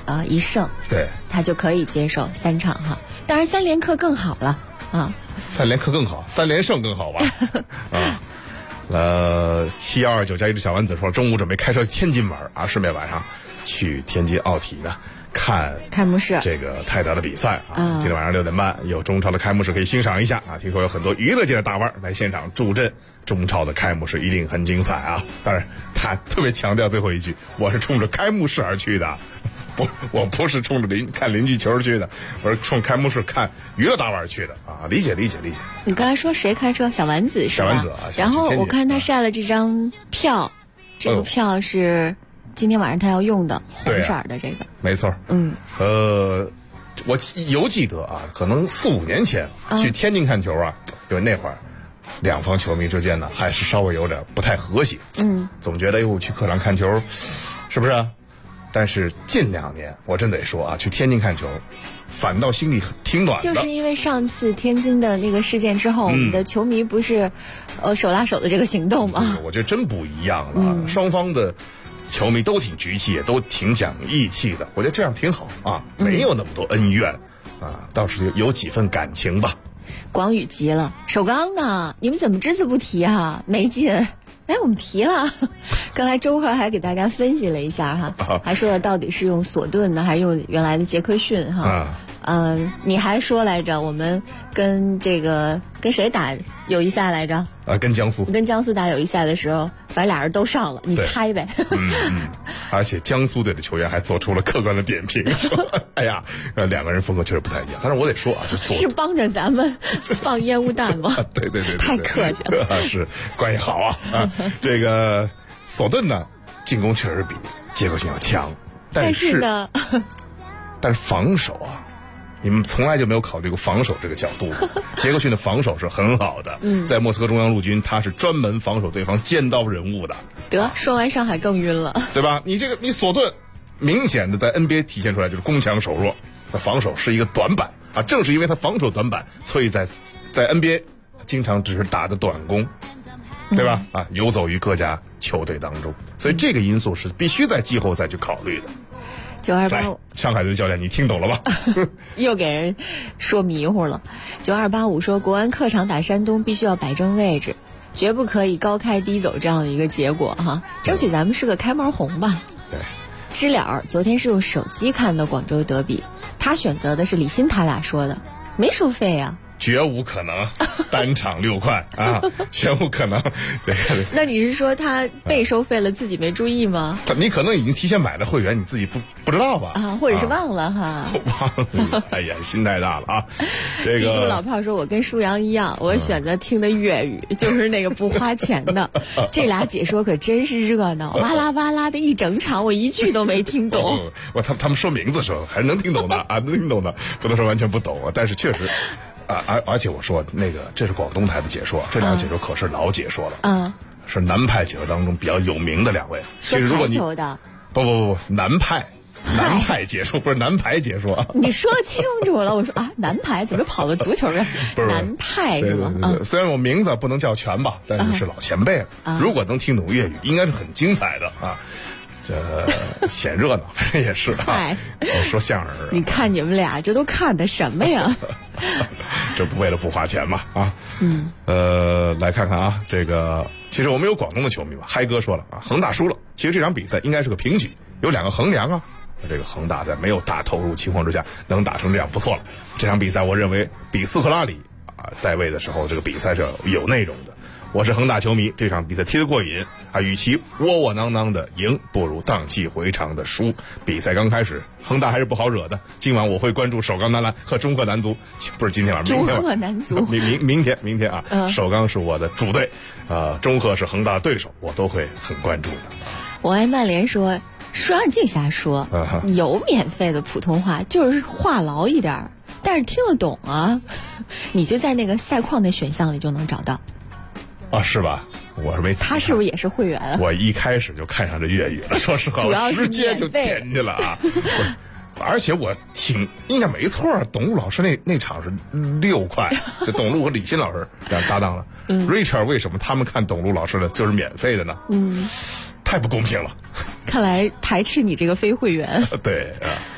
1胜， 对， 他就可以接受3场哈。当然3连克更好了啊 ，3连克更好，3连胜更好吧？7129加1的小丸子说，中午准备开车去天津玩啊，顺便晚上去天津奥体呢看开幕式这个泰德的比赛啊。今天晚上6点半有中超的开幕式可以欣赏一下啊。听说有很多娱乐界的大腕来现场助阵，中超的开幕式一定很精彩啊。当然他特别强调最后一句，我是冲着开幕式而去的，我不是冲着看邻居球去的，我是冲开幕式看娱乐大腕去的啊。理解。 你刚才说谁开车？小丸子是吧？ 小丸子啊。 然后我看他晒了这张票，这个票是今天晚上他要用的红色的这个。 没错。我犹记得啊，可能4、5年前去天津看球啊，因为那会儿两方球迷之间呢还是稍微有点不太和谐。总觉得去客场看球，是不是啊？但是近2年我真得说啊，去天津看球反倒心里挺暖的。 就是因为上次天津的那个事件之后，我们的球迷不是手拉手的这个行动吗？ 我觉得真不一样了，双方的球迷都挺局气，也都挺讲义气的，我觉得这样挺好啊，没有那么多恩怨啊，倒是有几分感情吧。 广宇急了，首钢呢？你们怎么只字不提啊？没劲！哎，我们提了。刚才周贺还给大家分析了一下哈，还说了到底是用索顿呢，还是用原来的杰克逊哈？你还说来着，我们跟谁打友谊赛来着？ 跟江苏打友谊赛的时候，反正俩人都上了，你猜呗。 而且江苏队的球员还做出了客观的点评，说：“哎呀，2个人风格确实不太一样。”但是我得说啊， 是帮着咱们放烟雾弹吗？ 对， 太客气了， 是关系好啊。这个索顿呢，进攻确实比杰克逊要强，但是呢， 防守啊。你们从来就没有考虑过防守这个角度。杰克逊的防守是很好的，在莫斯科中央陆军他是专门防守对方尖刀人物的。 得说完上海更晕了， 对吧？你索顿明显的在 NBA 体现出来就是攻强守弱，那防守是一个短板啊。正是因为他防守短板，所以在 NBA 经常只是打的短攻，对吧？游走于各家球队当中，所以这个因素是必须在季后赛去考虑的。 9285， 上海队教练，你听懂了吧？ 又给人说迷糊了。9285说，国安客场打山东必须要摆正位置，绝不可以高开低走这样的一个结果哈。争取咱们是个开门红吧。 对。 知了昨天是用手机看的广州德比，他选择的是李欣他俩说的，没收费啊。 绝无可能，单场6块啊，绝无可能。 那你是说他被收费了，自己没注意吗？ 你可能已经提前买了会员，你自己不知道吧？ 或者是忘了哈。 忘了，哎呀，心太大了啊！这个地图老炮说，我跟舒阳一样，我选择听的粤语，就是那个不花钱的。这俩解说可真是热闹，哇啦哇啦的一整场，我一句都没听懂。 他们说名字的时候还是能听懂的啊，能听懂的，不能说完全不懂啊，但是确实。而且我说这是广东台的解说，这两个解说可是老解说了，是南派解说当中比较有名的2位。其实如果你不南派解说不是南排解说， 你说清楚了。我说南排怎么跑到足球上？南派是吗？ 虽然我名字不能叫全吧，但是是老前辈了。如果能听懂粤语，应该是很精彩的啊。这显热闹，反正也是啊。说相声似的。 你看你们俩这都看的什么呀？ 这不为了不花钱嘛啊？来看看啊，这个其实我们有广东的球迷嘛，嗨哥说了啊，恒大输了。其实这场比赛应该是个平局，有2个衡量啊。这个恒大在没有大投入情况之下能打成这样不错了。这场比赛我认为比斯科拉里在位的时候这个比赛是有内容的。我是恒大球迷，这场比赛踢得过瘾与其窝窝囊囊的赢，不如荡气回肠的输。比赛刚开始，恒大还是不好惹的。今晚我会关注首钢男篮和中赫男足，不是今天晚上，明天中赫男足， 明天啊，首钢是我的主队，中赫是恒大的对手，我都会很关注的。 我爱曼联说让净瞎说，有免费的普通话，就是话痨一点，但是听得懂啊。你就在那个赛况的选项里就能找到。 是吧？我是没。 他是不是也是会员啊？ 我一开始就看上这粤语了，说实话，我直接就点进去了啊！而且我印象没错，董路老师那场是6块，就董路和李欣老师这样搭档了。Richard 为什么他们看董路老师的就是免费的呢？太不公平了。 看来排斥你这个非会员。 对啊。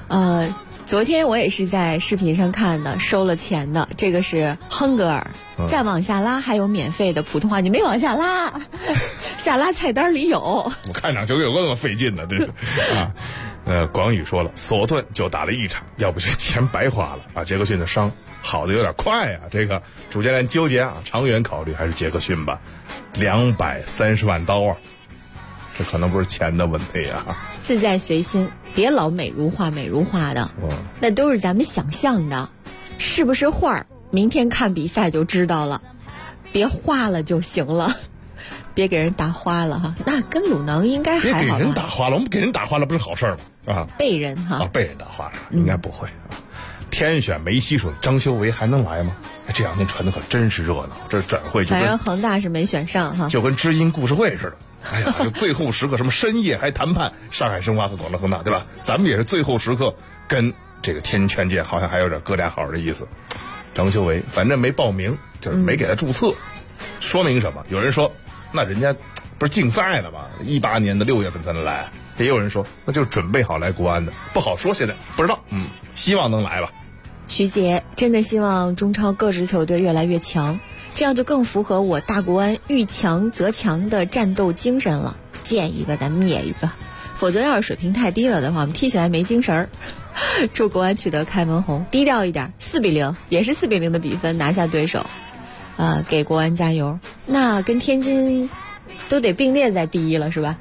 昨天我也是在视频上看的，收了钱的，这个是亨格尔。再往下拉还有免费的普通话，你没往下拉，下拉菜单里有。 我看场球有个那么费劲的，真是啊。广宇说了，索顿就打了1场，要不这钱白花了啊。杰克逊的伤好的有点快啊，这个主教练纠结啊，长远考虑还是杰克逊吧。230万刀啊，这可能不是钱的问题啊。 自在随心，别老美如画的，那都是咱们想象的，是不是画儿？明天看比赛就知道了，别画了就行了，别给人打花了哈。那跟鲁能应该还好吧？ 别给人打花了，我们给人打花了不是好事吗？啊， 被人哈， 被人打花了，应该不会啊。天选梅西说张修为还能来吗？这2天传的可真是热闹，这转会就反正恒大是没选上哈， 就跟知音故事会似的。哎呀，就最后时刻什么深夜还谈判上海申花和广州恒大，对吧？咱们也是最后时刻跟这个天权健好像还有点哥俩好的意思。张修为反正没报名，就是没给他注册，说明什么？有人说那人家不是竞赛了吗？18年的6月份才能来。也有人说那就是准备好来国安的，不好说，现在不知道。希望能来吧。 徐杰真的希望中超各支球队越来越强，这样就更符合我大国安遇强则强的战斗精神了。见一个咱灭一个，否则要是水平太低了的话，我们踢起来没精神儿。祝国安取得开门红，低调一点，4-0，也是4-0的比分拿下对手，给国安加油。那跟天津都得并列在第一了，是吧？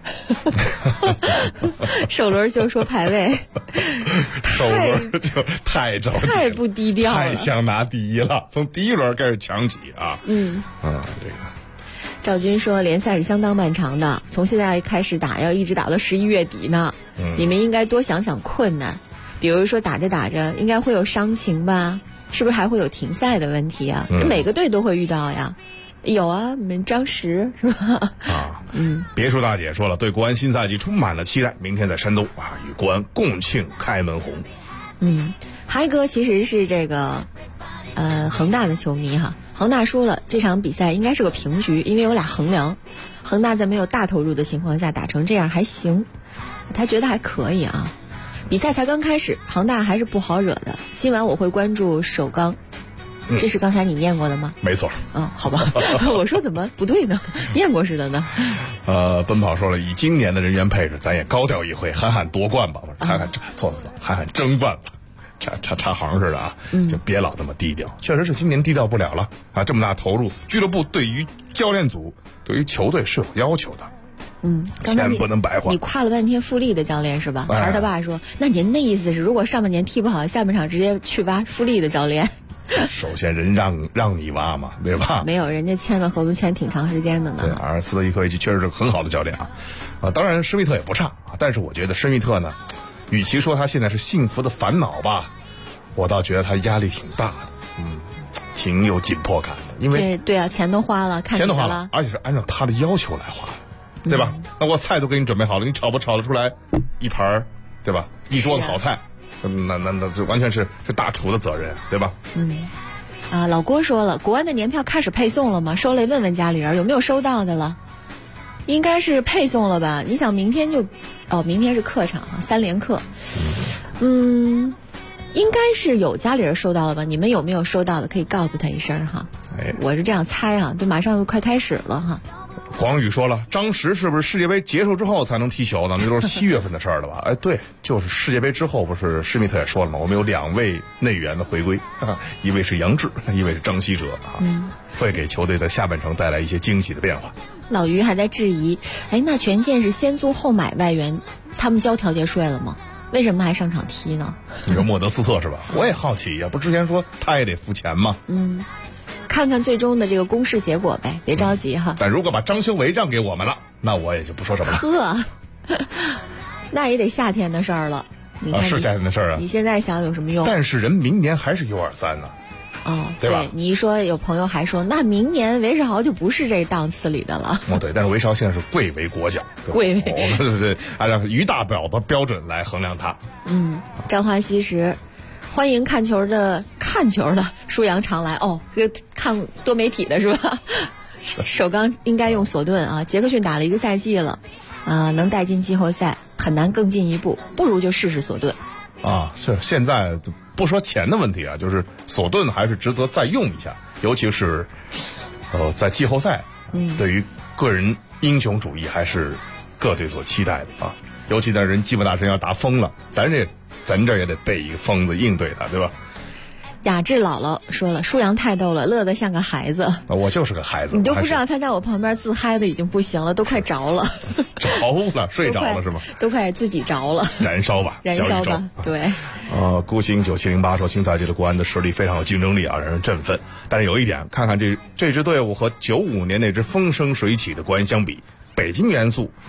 首轮就说排位， 首轮就太着急， 太不低调了， 太想拿第一了，从第1轮开始抢起啊。这个。 赵军说联赛是相当漫长的，从现在开始打要一直打到11月底呢。你们应该多想想困难，比如说打着打着应该会有伤情吧，是不是还会有停赛的问题啊？每个队都会遇到呀。有啊，我们张石是吧？ 别墅大姐说了，对国安新赛季充满了期待，明天在山东与国安共庆开门红。 嗨哥其实是这个恒大的球迷哈。恒大说了，这场比赛应该是个平局，因为有俩衡量。恒大在没有大投入的情况下打成这样还行，他觉得还可以啊。比赛才刚开始，恒大还是不好惹的。今晚我会关注首钢。这是刚才你念过的吗？ 没错。 好吧。我说怎么不对呢？念过似的呢。 奔跑说了，以今年的人员配置，咱也高调一回，喊喊夺冠吧。错，喊喊争冠吧。插行似的啊，就别老那么低调。确实是今年低调不了了啊！这么大投入，俱乐部对于教练组、对于球队是有要求的。钱不能白花。 你夸了半天富力的教练是吧？还是他爸说，那您的意思是，如果上半年踢不好，下半场直接去挖富力的教练？ 首先人让你挖嘛，对吧？ 没有，人家签了合同签挺长时间的呢。 对，而斯特伊科维奇确实是个很好的教练啊。当然施密特也不差啊，但是我觉得施密特呢，与其说他现在是幸福的烦恼吧，我倒觉得他压力挺大的，挺有紧迫感的。因为对啊，钱都花了，看钱都花了，而且是按照他的要求来花的，对吧？那我菜都给你准备好了，你炒不炒得出来一盘，对吧？一桌子好菜，那这完全是大厨的责任，对吧？ 老郭说了，国安的年票开始配送了吗？收雷问问家里人有没有收到的了。应该是配送了吧？你想明天明天是客场3连客，应该是有家里人收到了吧？你们有没有收到的？可以告诉他一声哈。我是这样猜对，马上就快开始了哈。 广宇说了，张石是不是世界杯结束之后才能踢球呢？那都是7月份的事儿了吧？对，就是世界杯之后，不是施密特也说了吗？我们有2位内援的回归，一位是杨志，一位是张稀哲会给球队在下半程带来一些惊喜的变化。 老于还在质疑，那权健是先租后买外援，他们交调节税了吗？为什么还上场踢呢？ 你说莫德斯特是吧？我也好奇呀，不之前说他也得付钱吗？ 看看最终的这个公示结果呗，别着急哈。 但如果把张修为让给我们了，那我也就不说什么了。 那也得夏天的事儿了。你看是夏天的事儿啊。 你现在想有什么用？ 但是人明年还是 U23 呢。对吧？ 你一说，有朋友还说，那明年韦世豪就不是这档次里的了。 对，但是韦世豪现在是贵为国脚， 贵为我们对按照于大表的标准来衡量他。 张华西时，欢迎看球的舒阳常来这个看多媒体的是吧？首钢应该用索顿杰克逊打了1个赛季了能带进季后赛很难更进一步，不如就试试索顿。 啊，是现在不说钱的问题啊，就是索顿还是值得再用一下，尤其是在季后赛，对于个人英雄主义还是各队所期待的啊。尤其在人基本大神要打疯了，咱这也得备一个疯子应对他，对吧？ 雅致姥姥说了，舒阳太逗了，乐得像个孩子。 我就是个孩子， 你都不知道他在我旁边自嗨的已经不行了，都快着了。 着了，睡着了是吗？ 都快自己着了。 燃烧吧， 对。 孤星9708说，新赛季的国安的实力非常有竞争力啊，让人振奋。但是有一点，看看这支队伍和95年那支风生水起的国安相比，北京元素